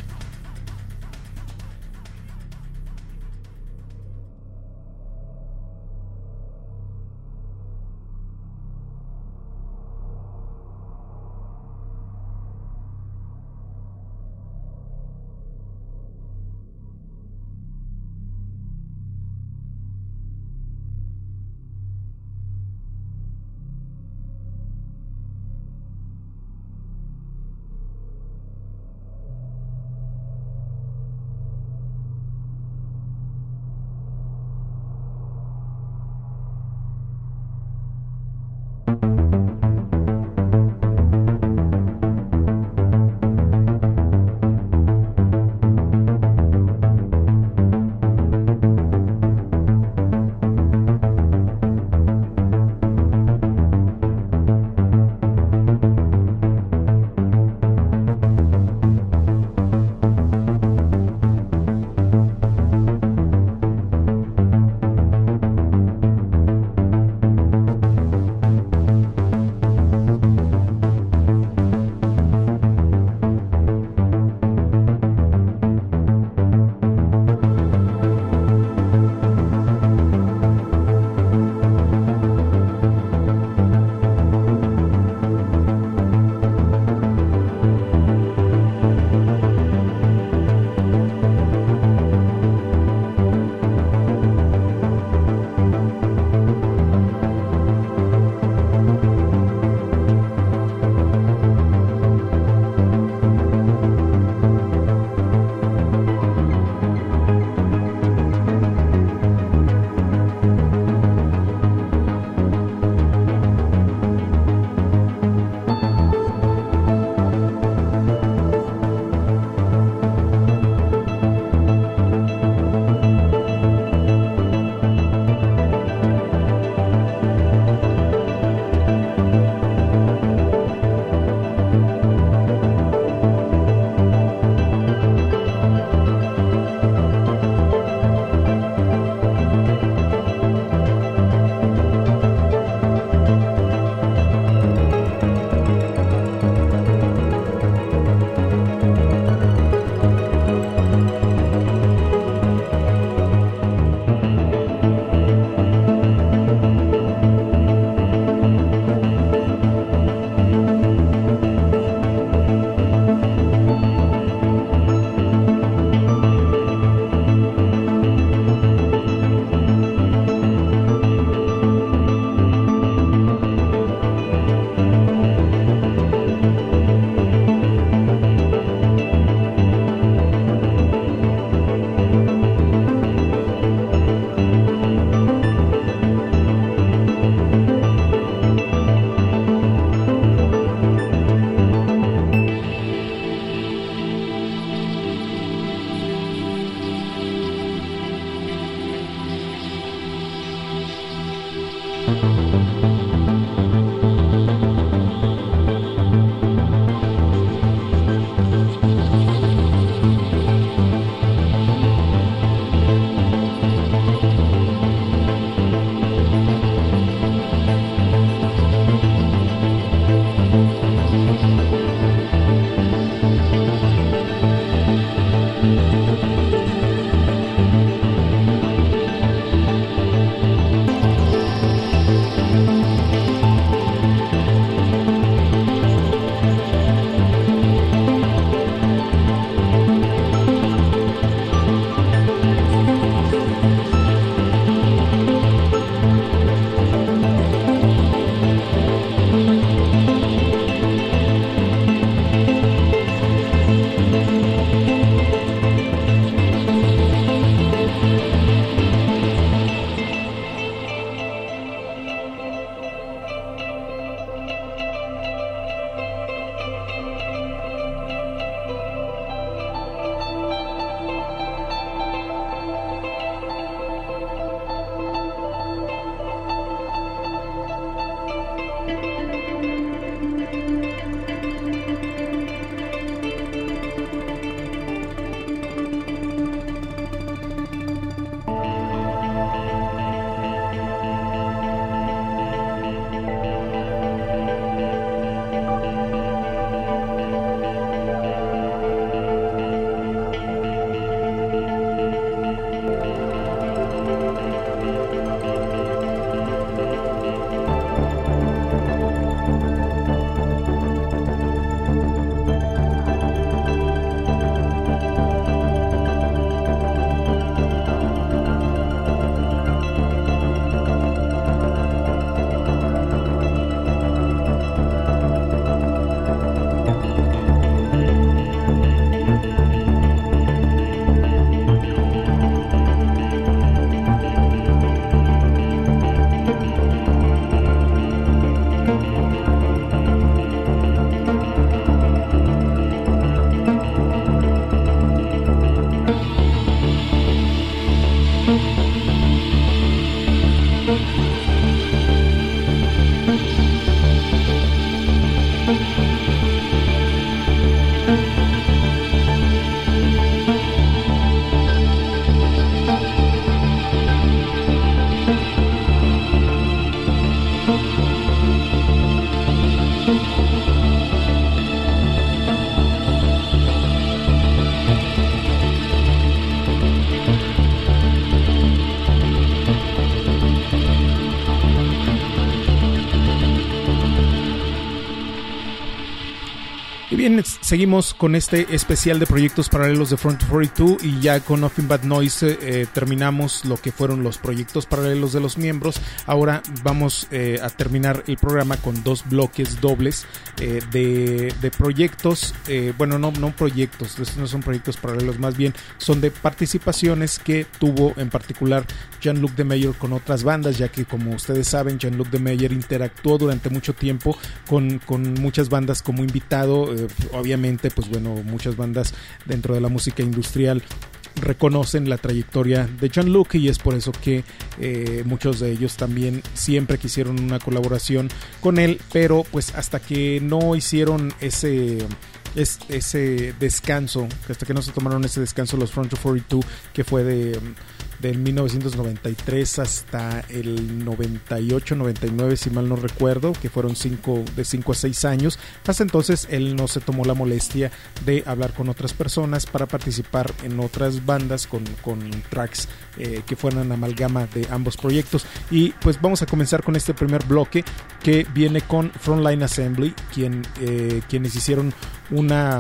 Bien, seguimos con este especial de proyectos paralelos de Front cuarenta y dos y ya con Nothing But Noise eh, terminamos lo que fueron los proyectos paralelos de los miembros. Ahora vamos eh, a terminar el programa con dos bloques dobles eh, de, de proyectos, eh, bueno, no, no proyectos, estos no son proyectos paralelos, más bien son de participaciones que tuvo en particular Jean-Luc Demeyer con otras bandas, ya que como ustedes saben, Jean-Luc Demeyer interactuó durante mucho tiempo con, con muchas bandas como invitado. eh, Obviamente, pues bueno, muchas bandas dentro de la música industrial reconocen la trayectoria de Jean-Luc y es por eso que eh, muchos de ellos también siempre quisieron una colaboración con él, pero pues hasta que no hicieron ese... Es, ese descanso, hasta que no se tomaron ese descanso los Front cuarenta y dos, que fue de, de mil novecientos noventa y tres hasta el noventa y ocho noventa y nueve, si mal no recuerdo, que fueron cinco, de cinco a seis años. Hasta entonces él no se tomó la molestia de hablar con otras personas para participar en otras bandas con, con tracks eh, que fueran amalgama de ambos proyectos. Y pues vamos a comenzar con este primer bloque que viene con Frontline Assembly, quien, eh, quienes hicieron una,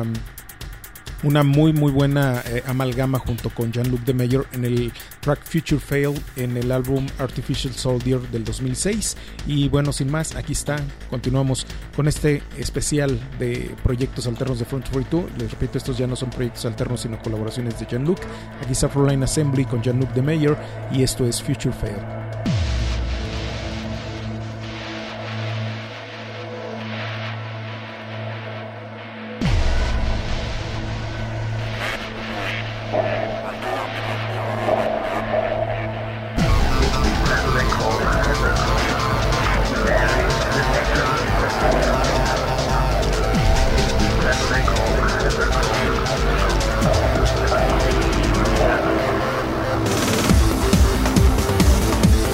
una muy muy buena eh, amalgama junto con Jean-Luc Demeyer en el track Future Fail en el álbum Artificial Soldier del dos mil seis. Y bueno, sin más, aquí está, continuamos con este especial de proyectos alternos de Front cuarenta y dos. Les repito, estos ya no son proyectos alternos sino colaboraciones de Jean-Luc. Aquí está Frontline Assembly con Jean-Luc Demeyer y esto es Future Fail. We'll be right back.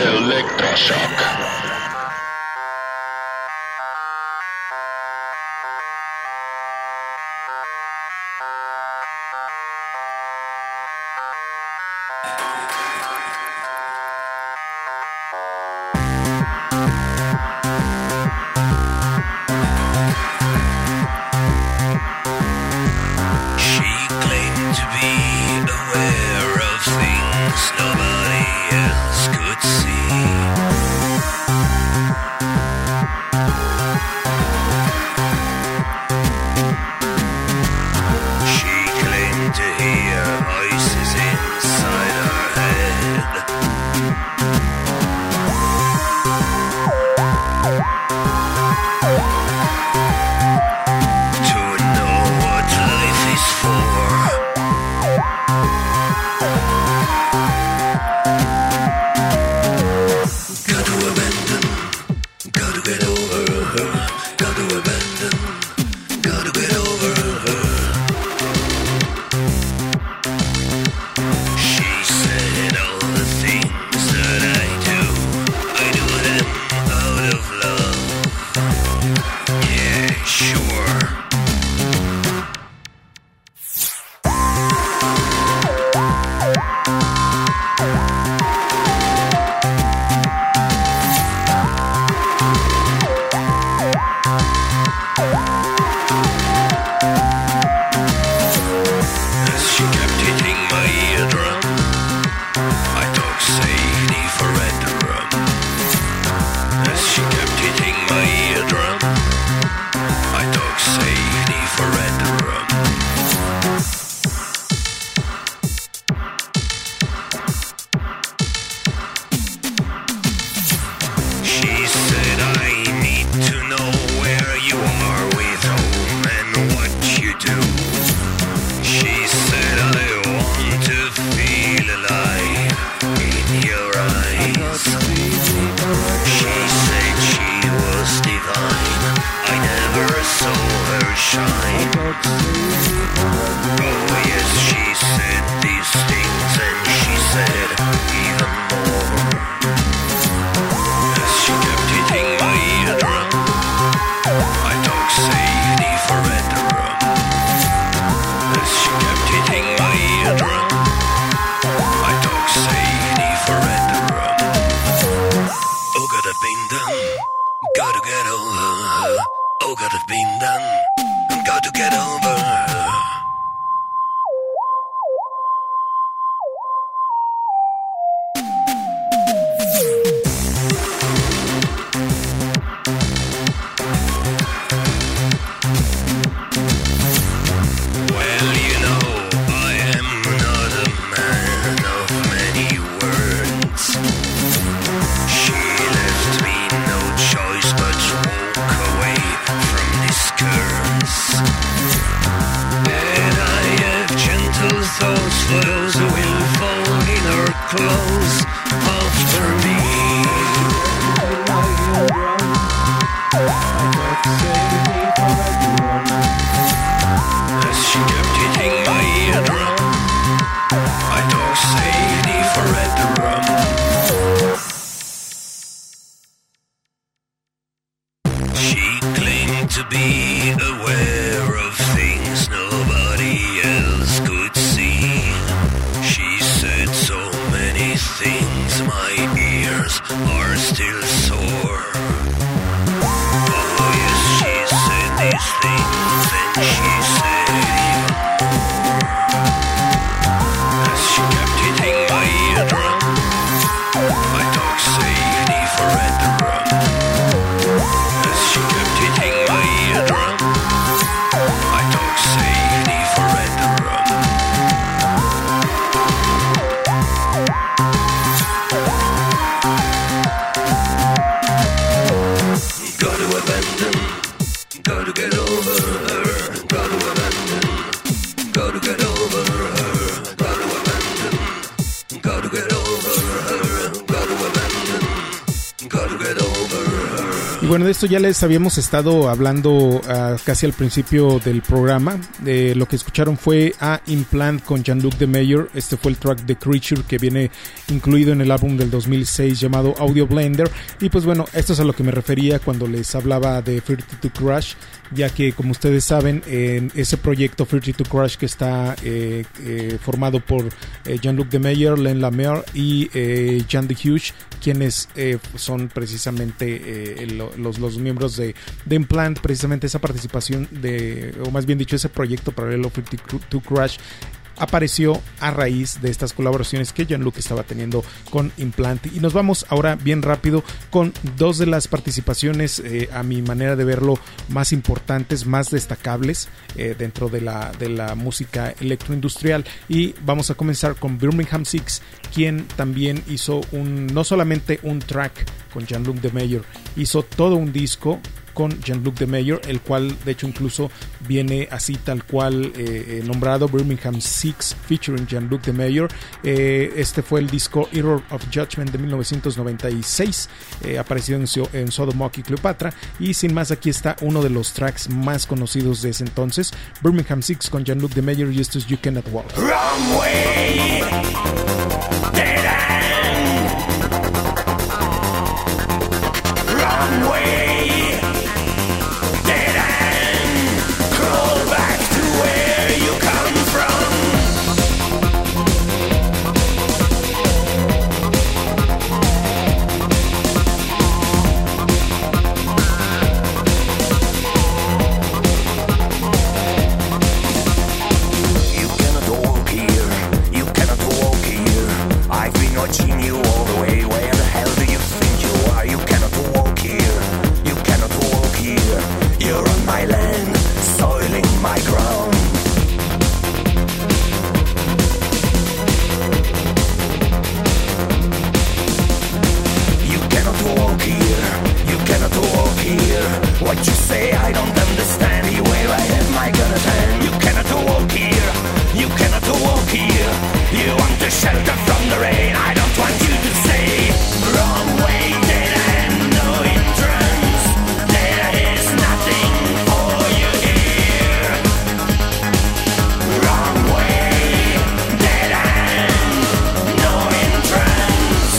Electroshock. bueno, de esto ya les habíamos estado hablando uh, casi al principio del programa. Eh, lo que escucharon fue a Implant con Jean-Luc Demeyer. Este fue el track The Creature que viene incluido en el álbum del dos mil seis llamado Audio Blender. Y pues bueno, esto es a lo que me refería cuando les hablaba de thirty-two Crush, ya que como ustedes saben, en ese proyecto thirty-two Crush que está eh, eh, formado por eh, Jean-Luc Demeyer, Len Lamer y eh, Jan de Huge, quienes eh, son precisamente eh, los, los miembros de, de Implant. Precisamente esa participación de, o más bien dicho, ese proyecto paralelo thirty-two Crush apareció a raíz de estas colaboraciones que Jean-Luc estaba teniendo con Implant. Y nos vamos ahora bien rápido con dos de las participaciones, eh, a mi manera de verlo, más importantes, más destacables eh, dentro de la, de la música electroindustrial. Y vamos a comenzar con Birmingham Six, quien también hizo un, no solamente un track con Jean-Luc Demeyer, hizo todo un disco con Jean-Luc Demeyer, el cual de hecho incluso viene así tal cual eh, nombrado, Birmingham Six featuring Jean-Luc Demeyer. Eh, este fue el disco Error of Judgment de mil novecientos noventa y seis, eh, aparecido en, en Sodomok y Cleopatra. Y sin más, aquí está uno de los tracks más conocidos de ese entonces, Birmingham Six con Jean-Luc Demeyer, y esto es You Cannot Walk. Wrong way, dead end. Wrong way. Watching you all the way, where the hell do you think you are? You cannot walk here, you cannot walk here. You're on my land, soiling my ground. You cannot walk here, you cannot walk here. What you say I don't understand. Where I have my gun at hand. You cannot walk here, you cannot walk here. You want to shelter from the rain. I don't want you to say wrong way, dead end, no entrance. There is nothing for you here. Wrong way, dead end, no entrance.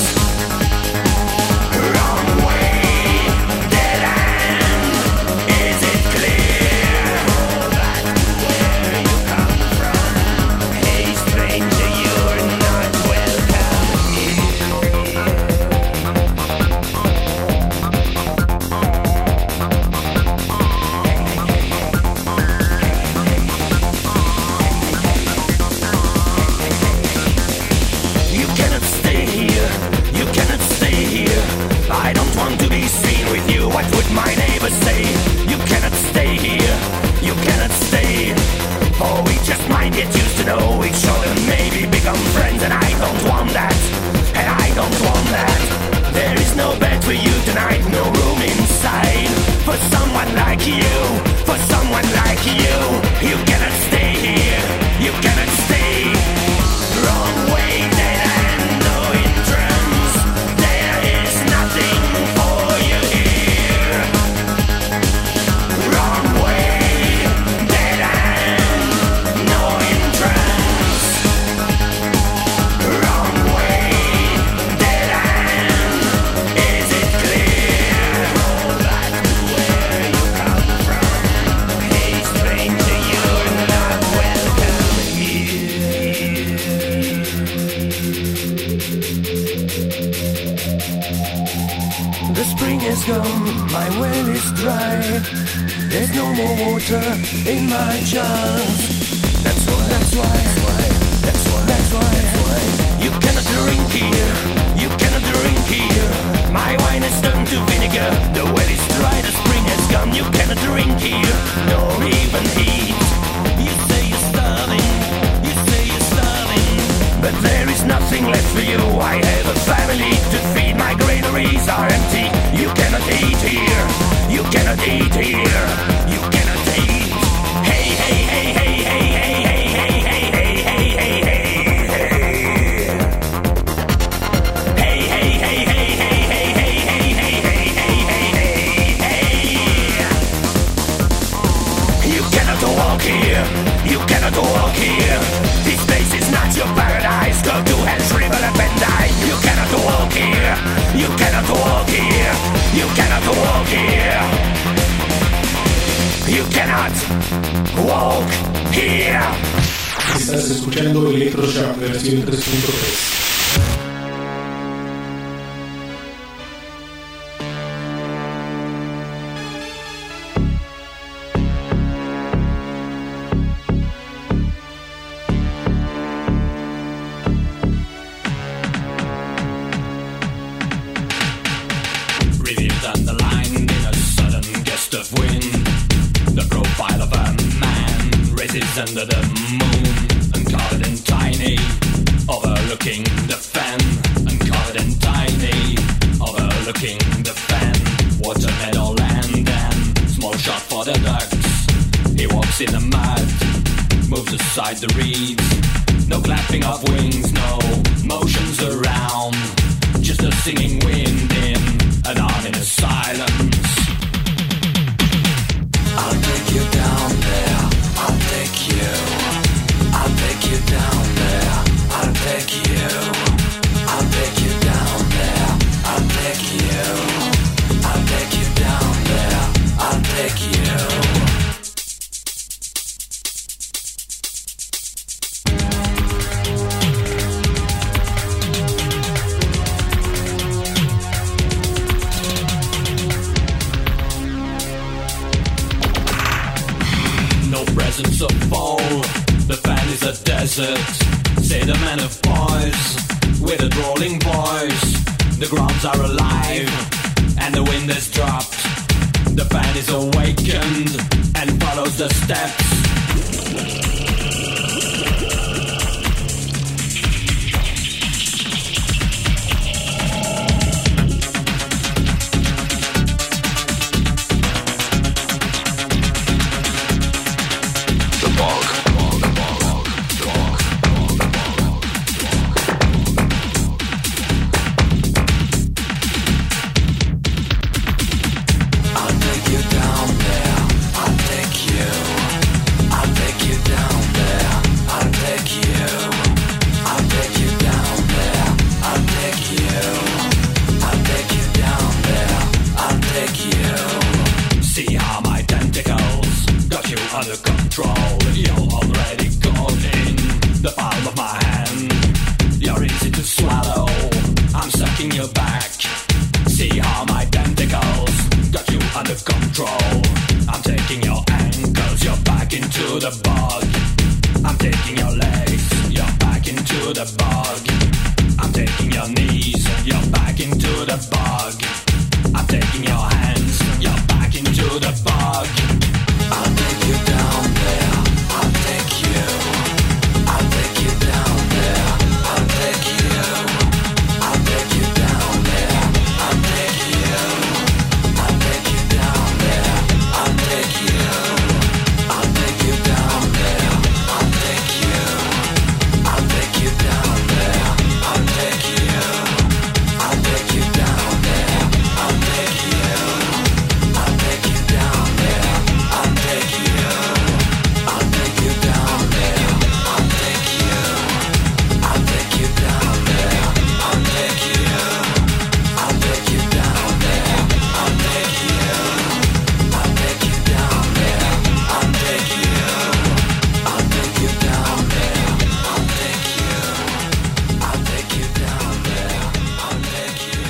Wrong way, dead end. Is it clear? Go back to where you come from. Hey stranger, you're not welcome here. You cannot stay here, you cannot stay here. I don't want to be seen with you, what would my neighbors say? You cannot stay here, you cannot stay. Oh, we just might get used to know each other, maybe become friends, and I don't want that, and I don't want that. There is no bed for you tonight, no room inside. For someone like you, for someone like you. You cannot stay here, you cannot stay. Wrong way, dead end, no entrance. There is nothing for you here. Wrong way, dead end, no entrance. Wrong way, dead end. Is it clear? Go back to where you come from. Hey stranger, you're not welcome here. The spring is gone, my well is dry. There's no more water in my jars. That's why, that's why, that's why, that's why. You cannot drink here, you cannot drink here. My wine is turned to vinegar. The well is dry, the spring has gone. You cannot drink here, nor even heat. You say you're starving, you say you're starving, but there is nothing left for you. I have a family to feed, my granaries are empty. You cannot eat here, you cannot eat here, you cannot eat. Hey, hey, hey, hey, hey, hey, hey, hey, hey, hey, hey, hey, hey, hey. Hey, hey, hey, hey, hey, hey, hey, hey, hey, hey, hey, hey, hey, hey. escuchando Electroshock versión tres punto tres. Under the moon, and covered in tiny, overlooking the fan, and covered in tiny, overlooking the fan. Watermeadow land and small shot for the ducks. He walks in the mud, moves aside the reeds. No clapping of wings, no motions around, just a singing wind in an ominous silence. I'll take you down there. I'll take you, I'll take you down there, I'll take you, I'll take you down there, I'll take you, I'll take you down there, I'll take you. No presence of fall, the fan is a desert. Say the man of boys, with a drawling voice. The grounds are alive, and the wind has dropped. The fan is awakened, and follows the steps. Under control, you're already caught in the palm of my hand. You're easy to swallow, I'm sucking you back. See how my tentacles got you under control. I'm taking your ankles, you're back into the bog. I'm taking your legs, you're back into the bog. I'm taking your knees, you're back into the bog. I'm taking your hands, you're back into the bog. I'll take you down there, I'll take you, I'll take you down there, I'll take you, I'll take you down there, I'll take you, I'll take you down there, I'll take you, I'll take you down there, I'll take you, I'll take you down there, I'll take you, I'll take you down there, I'll take you, I'll take you down there. I'll take you, I'll take you down there, I'll take you, I'll take you down there, I'll take you, I'll take you down there, I'll take you, I'll take you down there, I'll take you, I'll take you down there, I'll take you, I'll take you down there, I'll take you,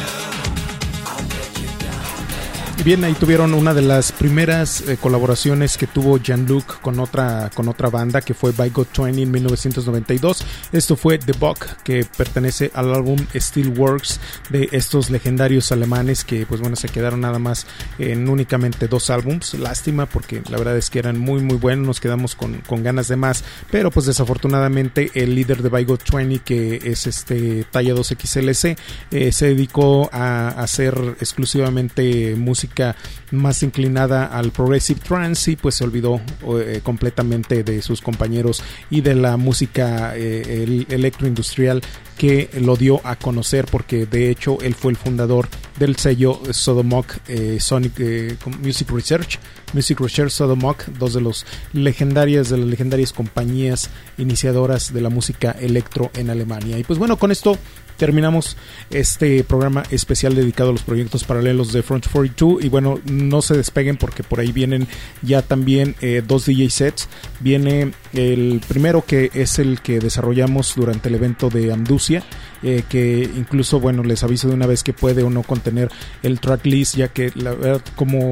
I'll take you down there. Y bien, ahí tuvieron una de las primeras eh, colaboraciones que tuvo Jean-Luc con otra, con otra banda, que fue By God veinte en mil novecientos noventa y dos. Esto fue The Buck, que pertenece al álbum Steelworks de estos legendarios alemanes que, pues bueno, se quedaron nada más en únicamente dos álbums. Lástima, porque la verdad es que eran muy muy buenos, nos quedamos con, con ganas de más, pero pues desafortunadamente el líder de By God veinte, que es este talla dos equis ele ce, eh, se dedicó a, a hacer exclusivamente música más inclinada al progressive trance y pues se olvidó eh, completamente de sus compañeros y de la música eh, el, electroindustrial que lo dio a conocer, porque de hecho él fue el fundador del sello Sodomok eh, Sonic eh, Music Research Music Research Sodomok, dos de los legendarias de las legendarias compañías iniciadoras de la música electro en Alemania. Y pues bueno, con esto terminamos este programa especial dedicado a los proyectos paralelos de Front cuarenta y dos y bueno, no se despeguen porque por ahí vienen ya también eh, dos D J sets. Viene el primero, que es el que desarrollamos durante el evento de Amducia, eh, que incluso, bueno, les aviso de una vez que puede o no contener el tracklist, ya que la verdad, como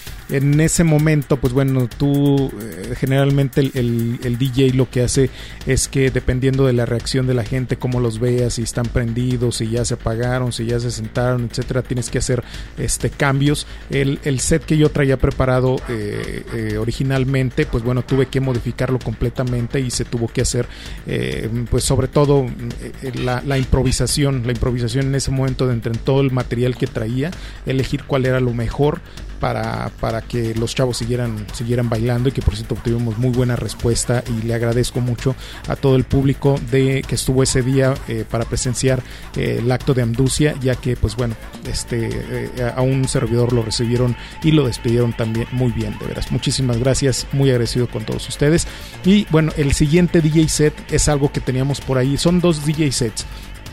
en ese momento, pues bueno, tú eh, generalmente el, el, el D J lo que hace es que dependiendo de la reacción de la gente, cómo los veas, si están prendidos, si ya se apagaron, si ya se sentaron, etcétera, tienes que hacer este cambios. El, el set que yo traía preparado eh, eh, originalmente, pues bueno, tuve que modificarlo completamente y se tuvo que hacer, eh, pues sobre todo eh, la, la improvisación, la improvisación en ese momento de entre todo el material que traía, elegir cuál era lo mejor para, para que los chavos siguieran, siguieran bailando, y que por cierto tuvimos muy buena respuesta, y le agradezco mucho a todo el público de que estuvo ese día eh, para presenciar eh, el acto de Amducia, ya que pues bueno, este eh, a un servidor lo recibieron y lo despidieron también muy bien, de veras, muchísimas gracias, muy agradecido con todos ustedes. Y bueno, el siguiente D J set es algo que teníamos por ahí, son dos D J sets.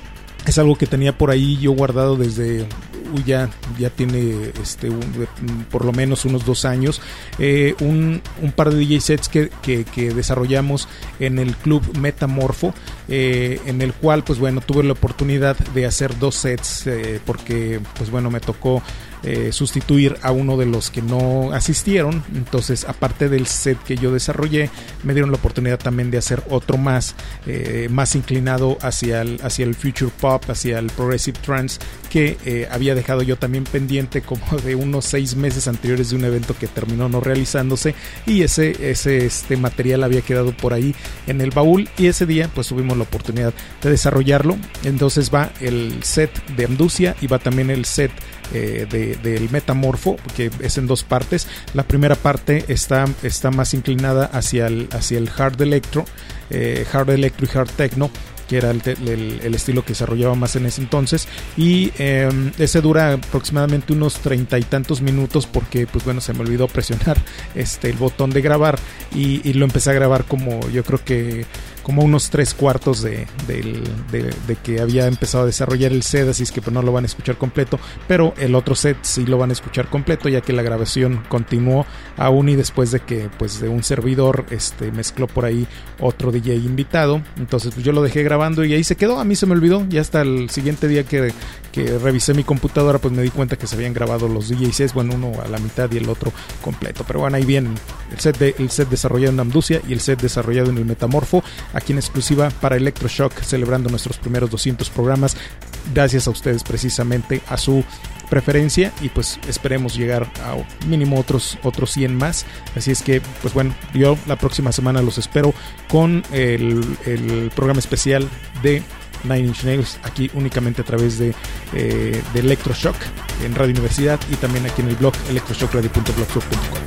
Es algo que tenía por ahí yo guardado desde, uy, ya, ya tiene este, un, por lo menos unos dos años. Eh, un, un par de D J sets que, que, que desarrollamos en el club Metamorfo, eh, en el cual, pues bueno, tuve la oportunidad de hacer dos sets, eh, porque, pues bueno, me tocó Eh, sustituir a uno de los que no asistieron. Entonces, aparte del set que yo desarrollé, me dieron la oportunidad también de hacer otro más eh, más inclinado hacia el, hacia el future pop, hacia el progressive trance, que eh, había dejado yo también pendiente como de unos seis meses anteriores de un evento que terminó no realizándose, y ese, ese este material había quedado por ahí en el baúl, y ese día pues tuvimos la oportunidad de desarrollarlo. Entonces va el set de Amducia y va también el set Eh, de, del Metamorfo, que es en dos partes. La primera parte está, está más inclinada hacia el, hacia el hard electro, eh, hard electro y hard techno, que era el, el, el estilo que desarrollaba más en ese entonces, y eh, ese dura aproximadamente unos treinta y tantos minutos, porque pues bueno, se me olvidó presionar este el botón de grabar, y, y lo empecé a grabar como yo creo que como unos tres cuartos de, de, de, de que había empezado a desarrollar el set, así es que pues no lo van a escuchar completo, pero el otro set sí lo van a escuchar completo, ya que la grabación continuó aún y después de que pues de un servidor este mezcló por ahí otro D J invitado. Entonces pues yo lo dejé grabando y ahí se quedó, a mí se me olvidó, y hasta el siguiente día que, que revisé mi computadora pues me di cuenta que se habían grabado los D J sets, bueno, uno a la mitad y el otro completo, pero bueno, ahí viene el set, de, el set desarrollado en Amducia y el set desarrollado en el Metamorfo, aquí en exclusiva para Electroshock, celebrando nuestros primeros doscientos programas, gracias a ustedes precisamente, a su preferencia, y pues esperemos llegar a mínimo otros otros cien más. Así es que pues bueno, yo la próxima semana los espero con el, el programa especial de Nine Inch Nails, aquí únicamente a través de, eh, de Electroshock en Radio Universidad, y también aquí en el blog electroshockradio punto blogspot punto com.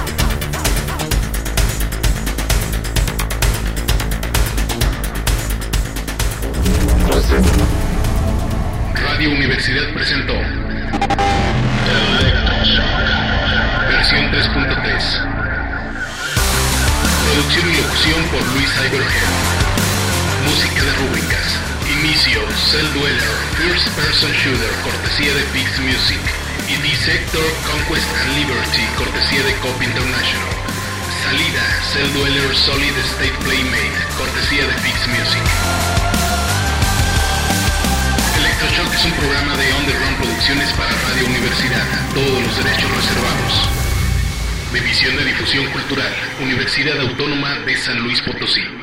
Radio Universidad presentó Electroshock, versión tres punto tres. Producción y locución por Luis Iberhead. Música de rúbricas. Inicio, Cell Dweller, First Person Shooter, cortesía de Pix Music. Y Dissector, Conquest and Liberty, cortesía de Cop International. Salida, Cell Dweller, Solid State Playmate, cortesía de Pix Music. Electroshock es un programa de Underground Producciones para Radio Universidad. Todos los derechos reservados. División de Difusión Cultural, Universidad Autónoma de San Luis Potosí.